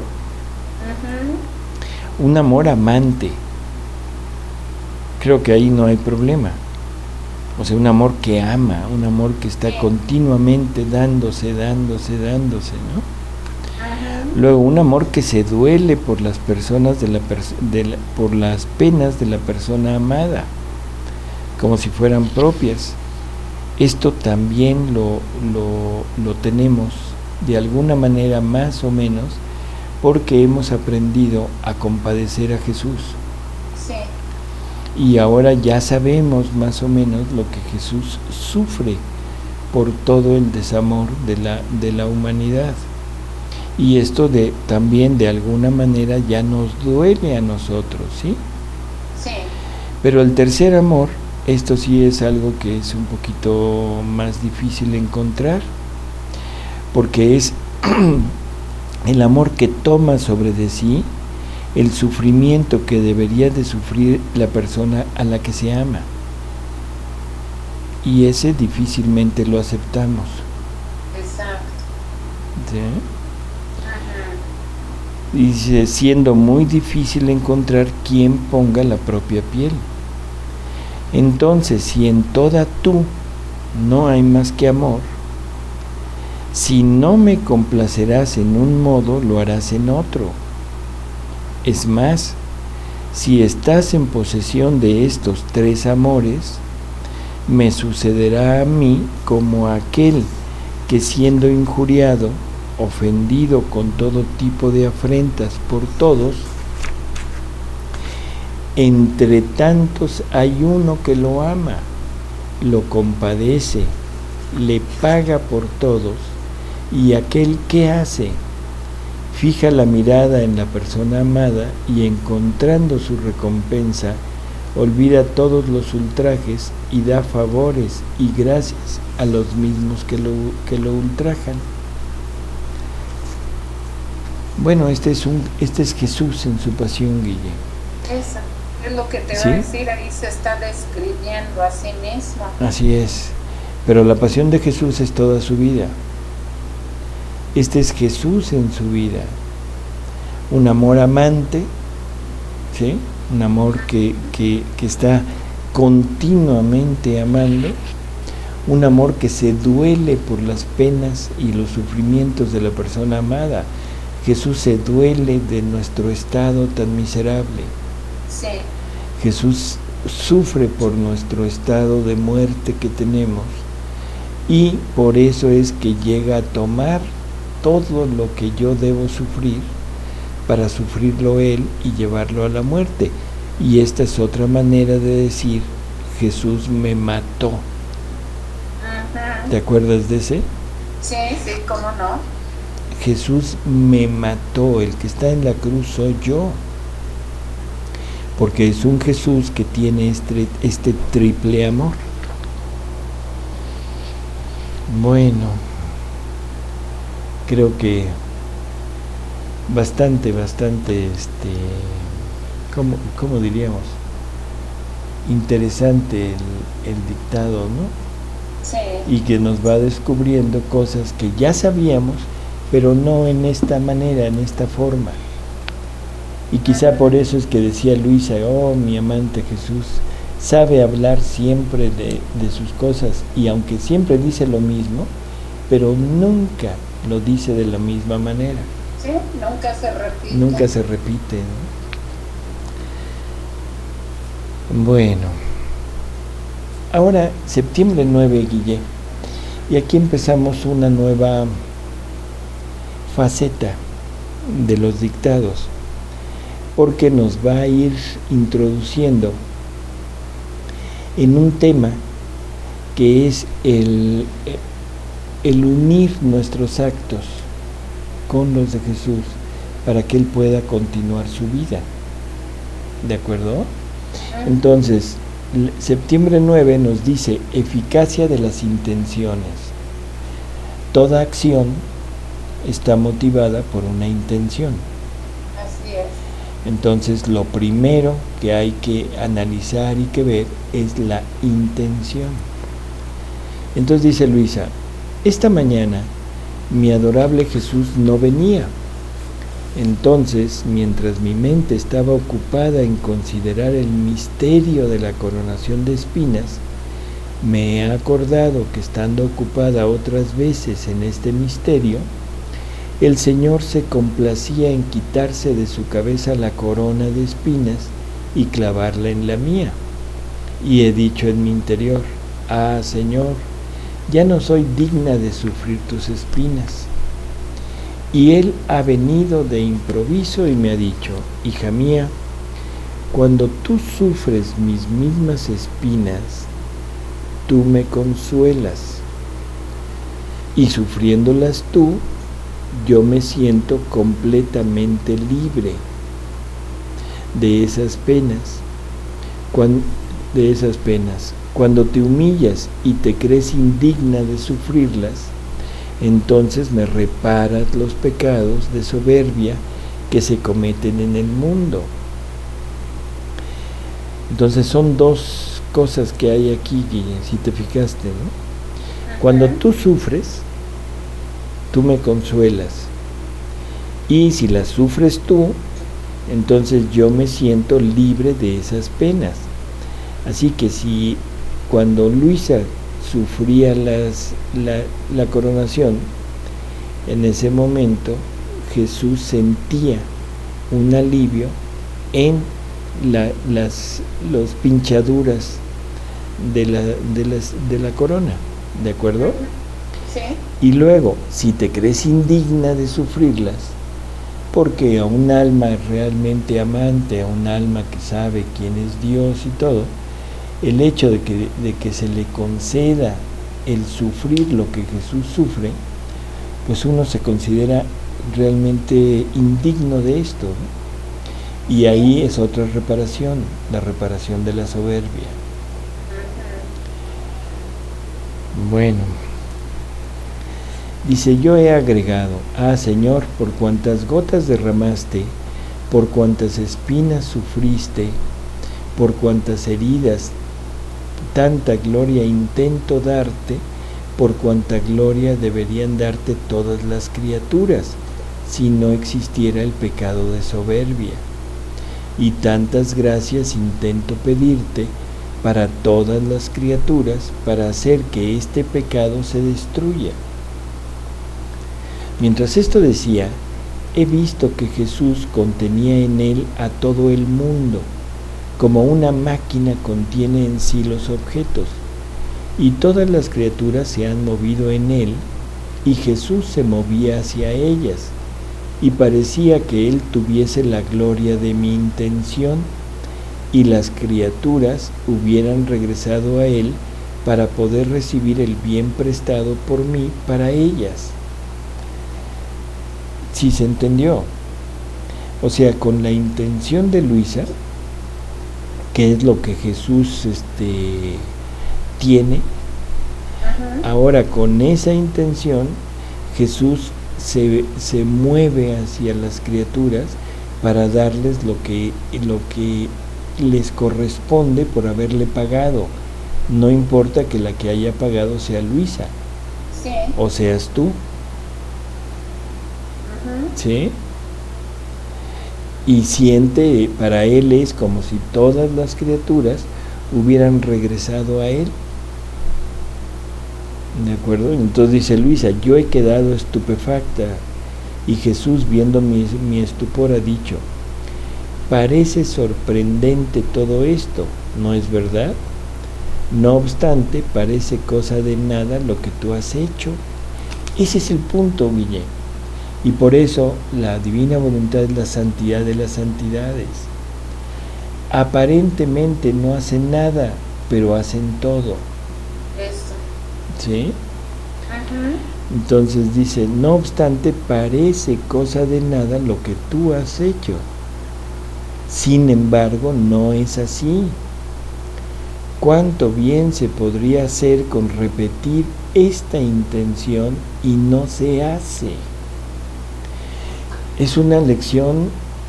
Un amor amante. Creo que ahí no hay problema. O sea, un amor que ama, un amor que está continuamente dándose, ¿no? Luego, un amor que se duele por las personas por las penas de la persona amada, como si fueran propias. Esto también lo tenemos de alguna manera, más o menos, porque hemos aprendido a compadecer a Jesús. Sí. Y ahora ya sabemos más o menos lo que Jesús sufre por todo el desamor de la humanidad. Y esto también de alguna manera ya nos duele a nosotros, ¿sí? Sí. Pero el tercer amor, esto sí es algo que es un poquito más difícil encontrar, porque es el amor que toma sobre de sí el sufrimiento que debería de sufrir la persona a la que se ama. Y ese difícilmente lo aceptamos. Exacto. ¿Sí? Dice, siendo muy difícil encontrar quien ponga la propia piel. Entonces, si en toda tú no hay más que amor. Si no me complacerás en un modo, lo harás en otro. Es más, si estás en posesión de estos tres amores, me sucederá a mí como a aquel que, siendo injuriado, ofendido con todo tipo de afrentas por todos, entre tantos hay uno que lo ama, lo compadece, le paga por todos, y aquel que hace, fija la mirada en la persona amada y, encontrando su recompensa, olvida todos los ultrajes y da favores y gracias a los mismos que lo ultrajan. Bueno, este es Jesús en su pasión, Guille. Eso es lo que te ¿Sí? va a decir, ahí se está describiendo a sí mismo. Así es, pero la pasión de Jesús es toda su vida. Este es Jesús en su vida, un amor amante, ¿sí? Un amor que está continuamente amando, un amor que se duele por las penas y los sufrimientos de la persona amada. Jesús se duele de nuestro estado tan miserable. Sí. Jesús sufre por nuestro estado de muerte que tenemos, y por eso es que llega a tomar todo lo que yo debo sufrir para sufrirlo Él y llevarlo a la muerte. Y esta es otra manera de decir: Jesús me mató. Uh-huh. ¿Te acuerdas de ese? Sí, cómo no. Jesús me mató, el que está en la cruz soy yo. Porque es un Jesús que tiene este triple amor. Bueno, creo que bastante, ¿cómo diríamos? Interesante el dictado, ¿no? Sí. Y que nos va descubriendo cosas que ya sabíamos, pero no en esta manera, en esta forma. Y quizá por eso es que decía Luisa: oh, mi amante Jesús sabe hablar siempre de sus cosas, y aunque siempre dice lo mismo, pero nunca lo dice de la misma manera. Sí, nunca se repite. Nunca se repite, ¿no? Bueno, ahora septiembre 9, Guille, y aquí empezamos una nueva faceta de los dictados, porque nos va a ir introduciendo en un tema que es el unir nuestros actos con los de Jesús para que Él pueda continuar su vida. ¿De acuerdo? Entonces, septiembre 9 nos dice: eficacia de las intenciones. Toda acción está motivada por una intención. Así es. Entonces, lo primero que hay que analizar y que ver es la intención. Entonces dice Luisa: esta mañana mi adorable Jesús no venía. Entonces, mientras mi mente estaba ocupada en considerar el misterio de la coronación de espinas, me he acordado que, estando ocupada otras veces en este misterio, el Señor se complacía en quitarse de su cabeza la corona de espinas y clavarla en la mía. Y he dicho en mi interior: ah, Señor, ya no soy digna de sufrir tus espinas. Y Él ha venido de improviso y me ha dicho: hija mía, cuando tú sufres mis mismas espinas, tú me consuelas, y sufriéndolas tú, yo me siento completamente libre de esas penas. Cuando te humillas y te crees indigna de sufrirlas, entonces me reparas los pecados de soberbia que se cometen en el mundo. Entonces son dos cosas que hay aquí, Guille, si te fijaste, ¿no? Cuando tú sufres, tú me consuelas, y si las sufres tú, entonces yo me siento libre de esas penas. Así que si cuando Luisa sufría la coronación, en ese momento Jesús sentía un alivio en las pinchaduras de la corona, ¿de acuerdo? Sí. Y luego, si te crees indigna de sufrirlas, porque a un alma realmente amante, a un alma que sabe quién es Dios y todo, el hecho de que se le conceda el sufrir lo que Jesús sufre, pues uno se considera realmente indigno de esto, ¿no? Y ahí es otra reparación, la reparación de la soberbia. Bueno, dice, yo he agregado, Señor, por cuantas gotas derramaste, por cuantas espinas sufriste, por cuantas heridas, tanta gloria intento darte, por cuanta gloria deberían darte todas las criaturas, si no existiera el pecado de soberbia. Y tantas gracias intento pedirte para todas las criaturas, para hacer que este pecado se destruya. Mientras esto decía, he visto que Jesús contenía en él a todo el mundo, como una máquina contiene en sí los objetos, y todas las criaturas se han movido en él, y Jesús se movía hacia ellas, y parecía que él tuviese la gloria de mi intención, y las criaturas hubieran regresado a él para poder recibir el bien prestado por mí para ellas. ¿Sí se entendió? O sea, con la intención de Luisa, que es lo que Jesús tiene, ahora con esa intención Jesús se mueve hacia las criaturas para darles lo que les corresponde por haberle pagado. No importa que la que haya pagado sea Luisa, sí, o seas tú, ¿sí? Y siente, para él es como si todas las criaturas hubieran regresado a él. ¿De acuerdo? Entonces dice Luisa, yo he quedado estupefacta. Y Jesús, viendo mi estupor, ha dicho, parece sorprendente todo esto, ¿no es verdad? No obstante, parece cosa de nada lo que tú has hecho. Ese es el punto, Guille. Y por eso la divina voluntad es la santidad de las santidades. Aparentemente no hacen nada, pero hacen todo. Eso. ¿Sí? Entonces dice, no obstante, parece cosa de nada lo que tú has hecho. Sin embargo, no es así. ¿Cuánto bien se podría hacer con repetir esta intención y no se hace? Es una lección,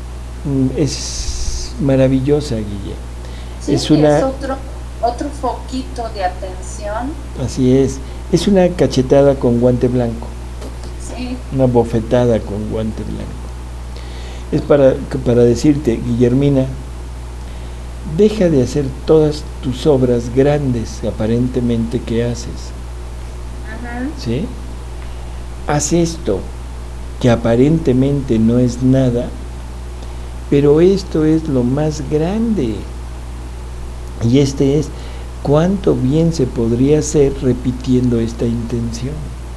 es maravillosa, Guille. Sí, es otro foquito de atención. Así es una cachetada con guante blanco. Sí. Una bofetada con guante blanco. Es para decirte, Guillermina, deja de hacer todas tus obras grandes aparentemente que haces. ¿Sí? Haz esto, que aparentemente no es nada, pero esto es lo más grande. Y es cuánto bien se podría hacer repitiendo esta intención.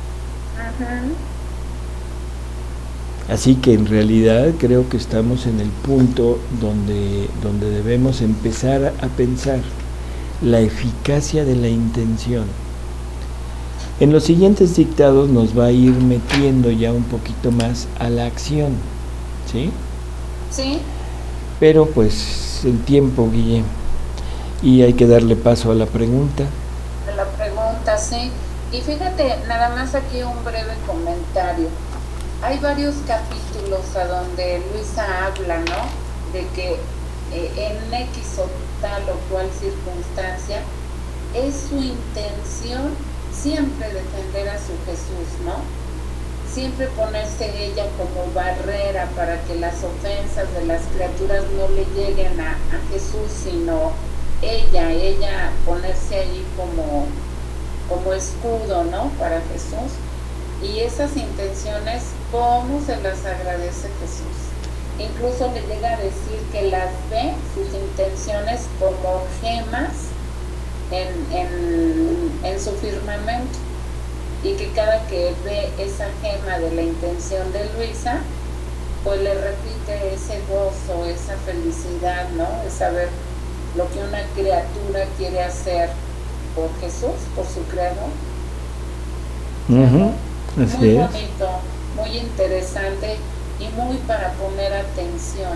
Así que en realidad creo que estamos en el punto donde debemos empezar a pensar la eficacia de la intención. En los siguientes dictados nos va a ir metiendo ya un poquito más a la acción, ¿sí? Sí. Pero pues el tiempo, Guille, y hay que darle paso a la pregunta. A la pregunta, sí. Y fíjate, nada más aquí un breve comentario. Hay varios capítulos a donde Luisa habla, ¿no? De que en X o tal o cual circunstancia es su intención siempre defender a su Jesús, ¿no? Siempre ponerse ella como barrera para que las ofensas de las criaturas no le lleguen a Jesús, sino ella ponerse ahí como escudo, ¿no? Para Jesús. Y esas intenciones, ¿cómo se las agradece Jesús? Incluso le llega a decir que las ve, sus intenciones, como gemas en su firmamento. Y que cada que ve esa gema de la intención de Luisa, pues le repite ese gozo, esa felicidad, ¿no? De saber lo que una criatura quiere hacer por Jesús, por su creador. Uh-huh. Así muy es. bonito, muy interesante y muy para poner atención.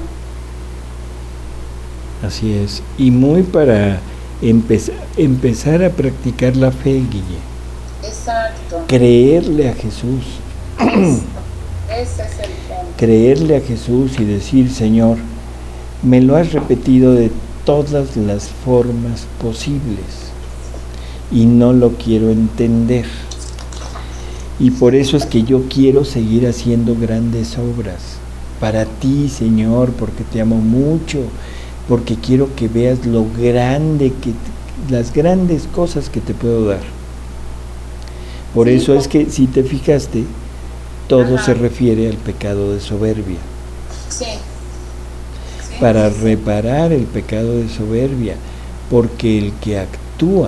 Así es. Y muy para empezar a practicar la fe, Guille. Exacto. Creerle a Jesús. Ese es el punto. Creerle a Jesús y decir, Señor, me lo has repetido de todas las formas posibles y no lo quiero entender. Y por eso es que yo quiero seguir haciendo grandes obras para ti, Señor, porque te amo mucho, porque quiero que veas lo grande, las grandes cosas que te puedo dar. Por eso es que, si te fijaste, todo se refiere al pecado de soberbia. Sí. Para reparar el pecado de soberbia, porque el que actúa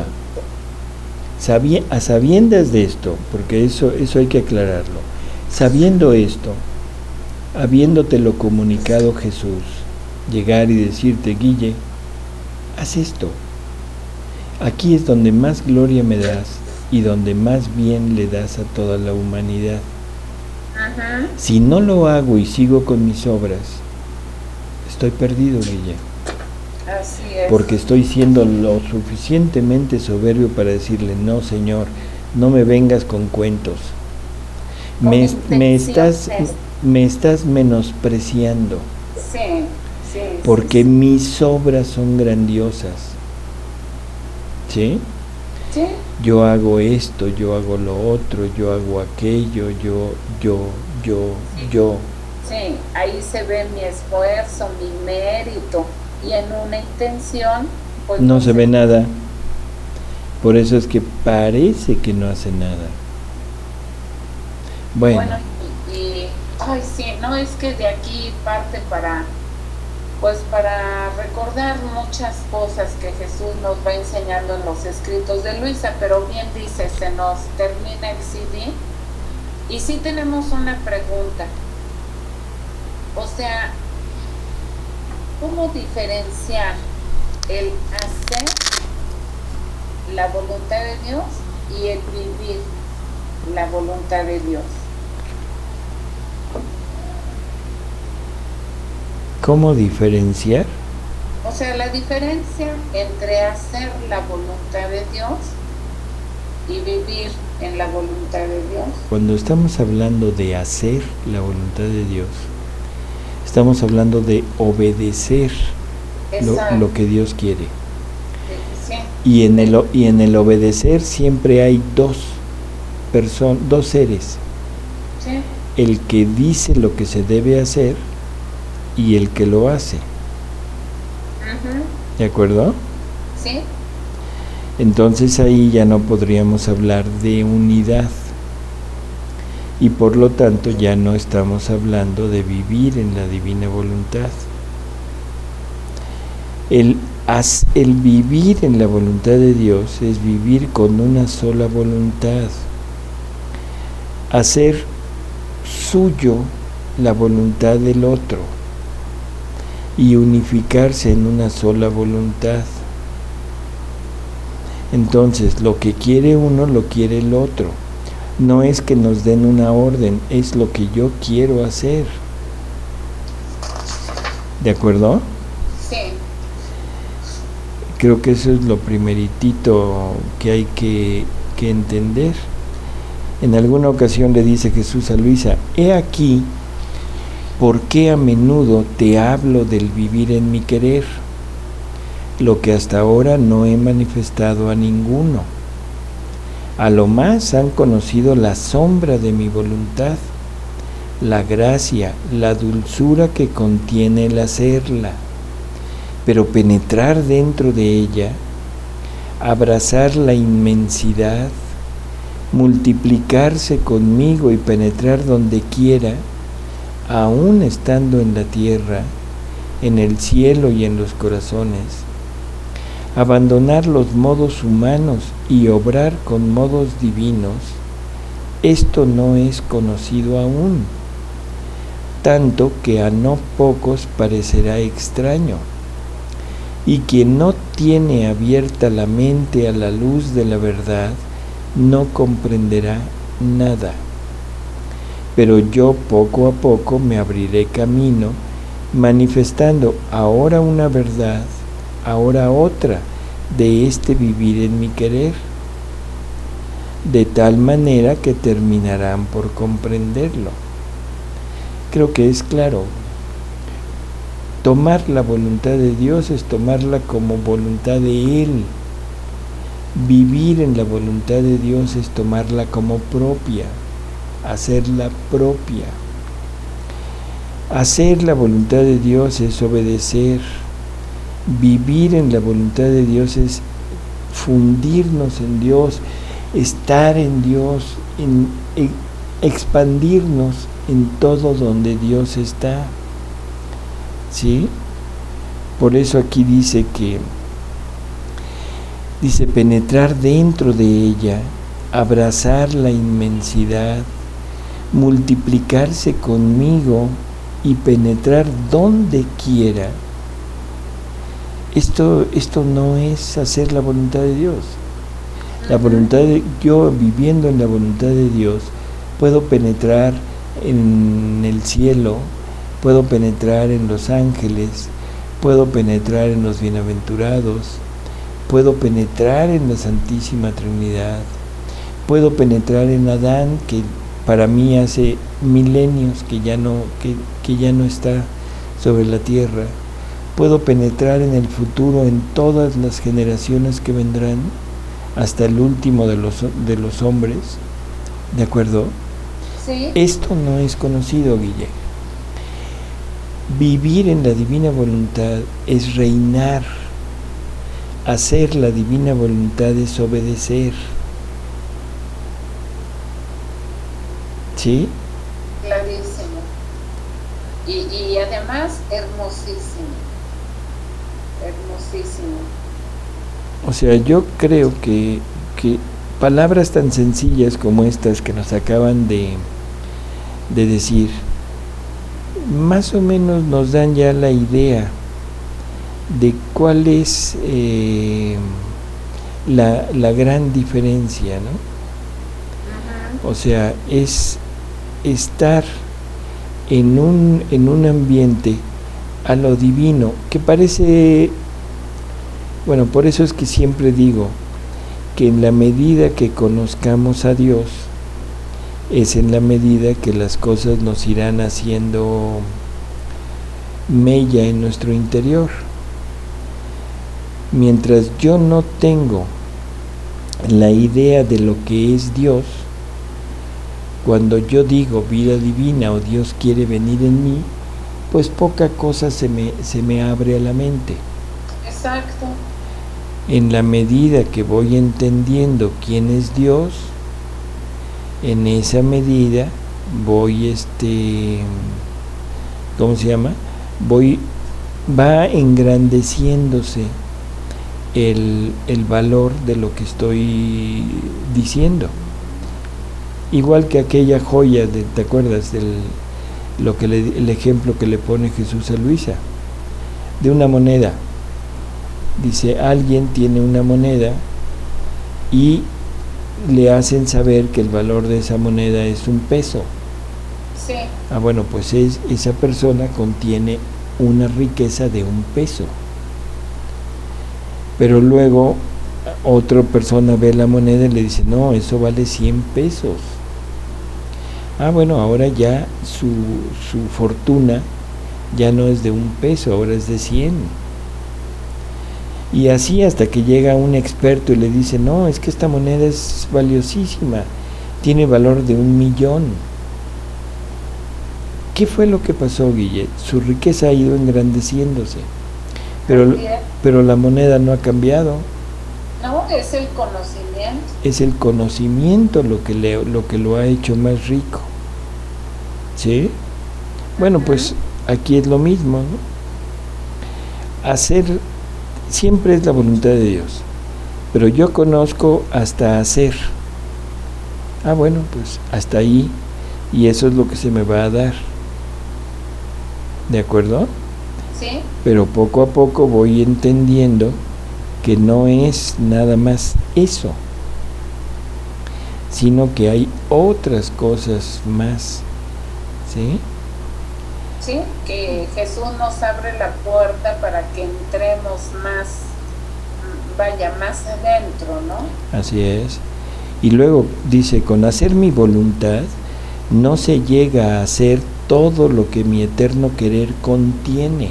a sabiendas de esto, porque eso hay que aclararlo, sabiendo esto, habiéndotelo comunicado Jesús, llegar y decirte, Guille, haz esto, aquí es donde más gloria me das y donde más bien le das a toda la humanidad. Ajá. Si no lo hago y sigo con mis obras, estoy perdido, Guille. Así es. Porque estoy siendo lo suficientemente soberbio para decirle, no, Señor, no me vengas con cuentos. Me estás menospreciando. Sí. Porque mis obras son grandiosas. ¿Sí? Sí. Yo hago esto, yo hago lo otro, yo hago aquello, yo. Sí, ahí se ve mi esfuerzo, mi mérito, y en una intención, pues no se ve nada. Por eso es que parece que no hace nada. Bueno, ay, sí, no, es que de aquí parte para recordar muchas cosas que Jesús nos va enseñando en los escritos de Luisa, pero bien dice, se nos termina el CD, y sí tenemos una pregunta. O sea, ¿cómo diferenciar el hacer la voluntad de Dios y el vivir la voluntad de Dios? ¿Cómo diferenciar? O sea, la diferencia entre hacer la voluntad de Dios y vivir en la voluntad de Dios. Cuando estamos hablando de hacer la voluntad de Dios, estamos hablando de obedecer lo que Dios quiere. Sí. Y en el obedecer siempre hay dos seres. Sí. El que dice lo que se debe hacer y el que lo hace. ¿De acuerdo? Sí. Entonces ahí ya no podríamos hablar de unidad. Y por lo tanto ya no estamos hablando de vivir en la divina voluntad. El vivir en la voluntad de Dios es vivir con una sola voluntad. Hacer suyo la voluntad del otro y unificarse en una sola voluntad. Entonces, lo que quiere uno lo quiere el otro. No es que nos den una orden, es lo que yo quiero hacer. ¿De acuerdo? Sí. Creo que eso es lo primeritito que hay que entender. En alguna ocasión le dice Jesús a Luisa, he aquí, ¿por qué a menudo te hablo del vivir en mi querer? Lo que hasta ahora no he manifestado a ninguno. A lo más han conocido la sombra de mi voluntad, la gracia, la dulzura que contiene el hacerla, pero penetrar dentro de ella, abrazar la inmensidad, multiplicarse conmigo y penetrar donde quiera, aún estando en la tierra, en el cielo y en los corazones, abandonar los modos humanos y obrar con modos divinos, esto no es conocido aún, tanto que a no pocos parecerá extraño. Y quien no tiene abierta la mente a la luz de la verdad, no comprenderá nada. Pero yo poco a poco me abriré camino, manifestando ahora una verdad, ahora otra, de este vivir en mi querer, de tal manera que terminarán por comprenderlo. Creo que es claro. Tomar la voluntad de Dios es tomarla como voluntad de Él. Vivir en la voluntad de Dios es tomarla como propia, hacerla propia. Hacer la voluntad de Dios es obedecer. Vivir en la voluntad de Dios es fundirnos en Dios, estar en Dios, expandirnos en todo donde Dios está. ¿Sí? Por eso aquí dice penetrar dentro de ella, abrazar la inmensidad, multiplicarse conmigo y penetrar donde quiera. Esto no es hacer la voluntad de Dios. Yo viviendo en la voluntad de Dios, puedo penetrar en el cielo, puedo penetrar en los ángeles, puedo penetrar en los bienaventurados, puedo penetrar en la Santísima Trinidad, puedo penetrar en Adán, que para mí hace milenios que ya no está sobre la tierra, puedo penetrar en el futuro en todas las generaciones que vendrán, hasta el último de los hombres, ¿de acuerdo? Sí. Esto no es conocido, Guille. Vivir en la divina voluntad es reinar. Hacer la divina voluntad es obedecer. ¿Sí? Clarísimo. Y además hermosísimo. Hermosísimo. O sea, yo creo que palabras tan sencillas como estas que nos acaban de decir, más o menos nos dan ya la idea de cuál es la gran diferencia, ¿no? Uh-huh. O sea, es estar en un ambiente a lo divino, que parece, bueno, por eso es que siempre digo que en la medida que conozcamos a Dios, es en la medida que las cosas nos irán haciendo mella en nuestro interior. Mientras yo no tengo la idea de lo que es Dios, cuando yo digo vida divina o Dios quiere venir en mí, pues poca cosa se me abre a la mente. Exacto. En la medida que voy entendiendo quién es Dios, en esa medida voy ¿cómo se llama? Va engrandeciéndose el valor de lo que estoy diciendo. Igual que aquella joya ¿te acuerdas el ejemplo que le pone Jesús a Luisa? De una moneda. Dice, alguien tiene una moneda y le hacen saber que el valor de esa moneda es 1 peso. Sí. Bueno, pues esa persona contiene una riqueza de 1 peso. Pero luego otra persona ve la moneda y le dice, no, eso vale 100 pesos. Bueno, ahora ya su fortuna ya no es de 1 peso, ahora es de 100. Y así hasta que llega un experto y le dice, no, es que esta moneda es valiosísima, tiene valor de 1,000,000. ¿Qué fue lo que pasó, Guille? Su riqueza ha ido engrandeciéndose, pero la moneda no ha cambiado. No, No, es el conocimiento. Es el conocimiento lo que lo ha hecho más rico. ¿Sí? Bueno, pues aquí es lo mismo, ¿no? Hacer siempre es la voluntad de Dios, pero yo conozco hasta hacer. Ah, bueno, pues hasta ahí, y eso es lo que se me va a dar. ¿De acuerdo? Sí. Pero poco a poco voy entendiendo que no es nada más eso, sino que hay otras cosas más. ¿Sí? Sí, que Jesús nos abre la puerta para que entremos más, vaya, más adentro, ¿no? Así es. Y luego dice, con hacer mi voluntad, no se llega a hacer todo lo que mi eterno querer contiene,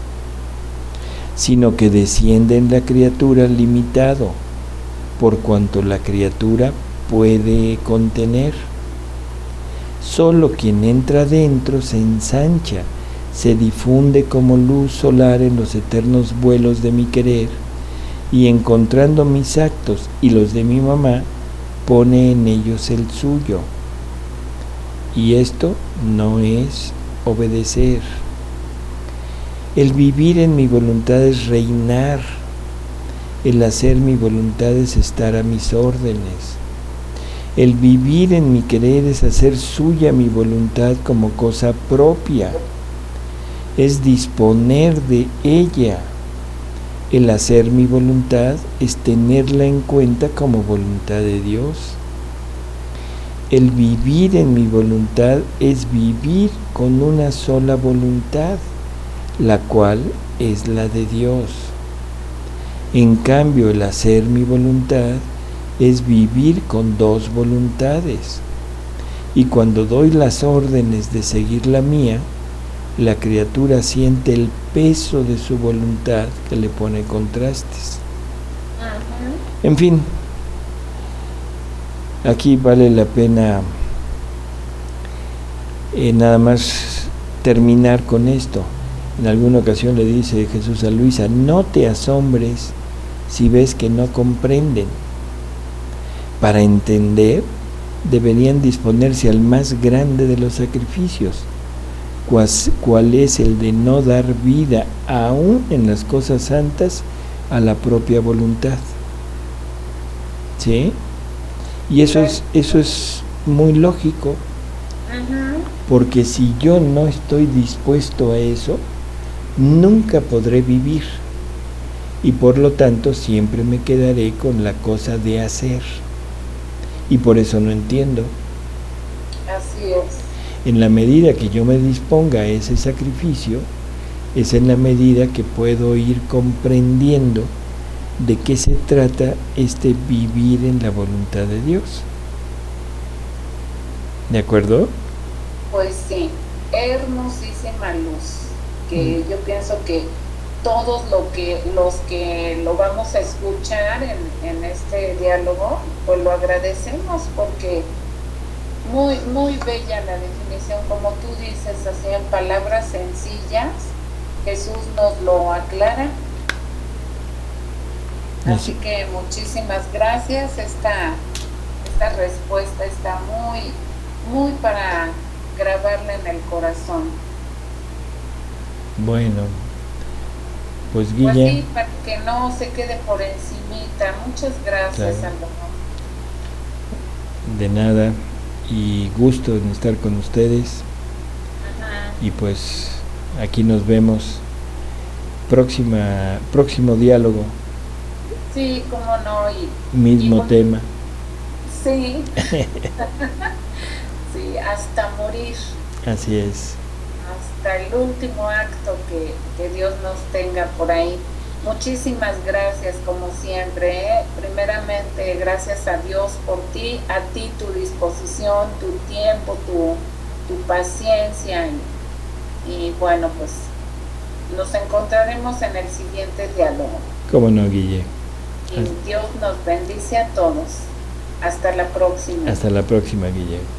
sino que desciende en la criatura limitado, por cuanto la criatura puede contener. Solo quien entra dentro se ensancha, se difunde como luz solar en los eternos vuelos de mi querer, y encontrando mis actos y los de mi mamá, pone en ellos el suyo. Y esto no es obedecer. El vivir en mi voluntad es reinar. El hacer mi voluntad es estar a mis órdenes. El vivir en mi querer es hacer suya mi voluntad como cosa propia. Es disponer de ella. El hacer mi voluntad es tenerla en cuenta como voluntad de Dios. El vivir en mi voluntad es vivir con una sola voluntad, la cual es la de Dios. En cambio, el hacer mi voluntad es vivir con dos voluntades. Y cuando doy las órdenes de seguir la mía, la criatura siente el peso de su voluntad que le pone contrastes. En fin, aquí vale la pena nada más terminar con esto. En alguna ocasión le dice Jesús a Luisa, no te asombres si ves que no comprenden. Para entender, deberían disponerse al más grande de los sacrificios, cuál es el de no dar vida, aún en las cosas santas, a la propia voluntad. ¿Sí? Y eso es muy lógico, porque si yo no estoy dispuesto a eso, nunca podré vivir, y por lo tanto siempre me quedaré con la cosa de hacer, y por eso no entiendo. Así es. En la medida que yo me disponga a ese sacrificio, es en la medida que puedo ir comprendiendo de qué se trata este vivir en la voluntad de Dios. ¿De acuerdo? Pues sí, hermosísima luz, que yo pienso que todos los que lo vamos a escuchar en este diálogo, pues lo agradecemos, porque muy, muy bella la definición, como tú dices, así en palabras sencillas, Jesús nos lo aclara. Así que muchísimas gracias, esta respuesta está muy, muy para grabarla en el corazón. Bueno, pues Guille. Pues sí, para que no se quede por encimita. Muchas gracias, Claro. Salomón. De nada, y gusto en estar con ustedes. Ajá. Y pues aquí nos vemos próximo diálogo, Sí, cómo no. mismo tema. Sí. Sí, hasta morir. Así es. Hasta el último acto que Dios nos tenga por ahí. Muchísimas gracias, como siempre, ¿eh? Primeramente, gracias a Dios por ti, a ti tu disposición, tu tiempo, tu paciencia. Y bueno, pues nos encontraremos en el siguiente diálogo. ¿Cómo no, Guille? Y Dios nos bendice a todos. Hasta la próxima. Hasta la próxima, Guille.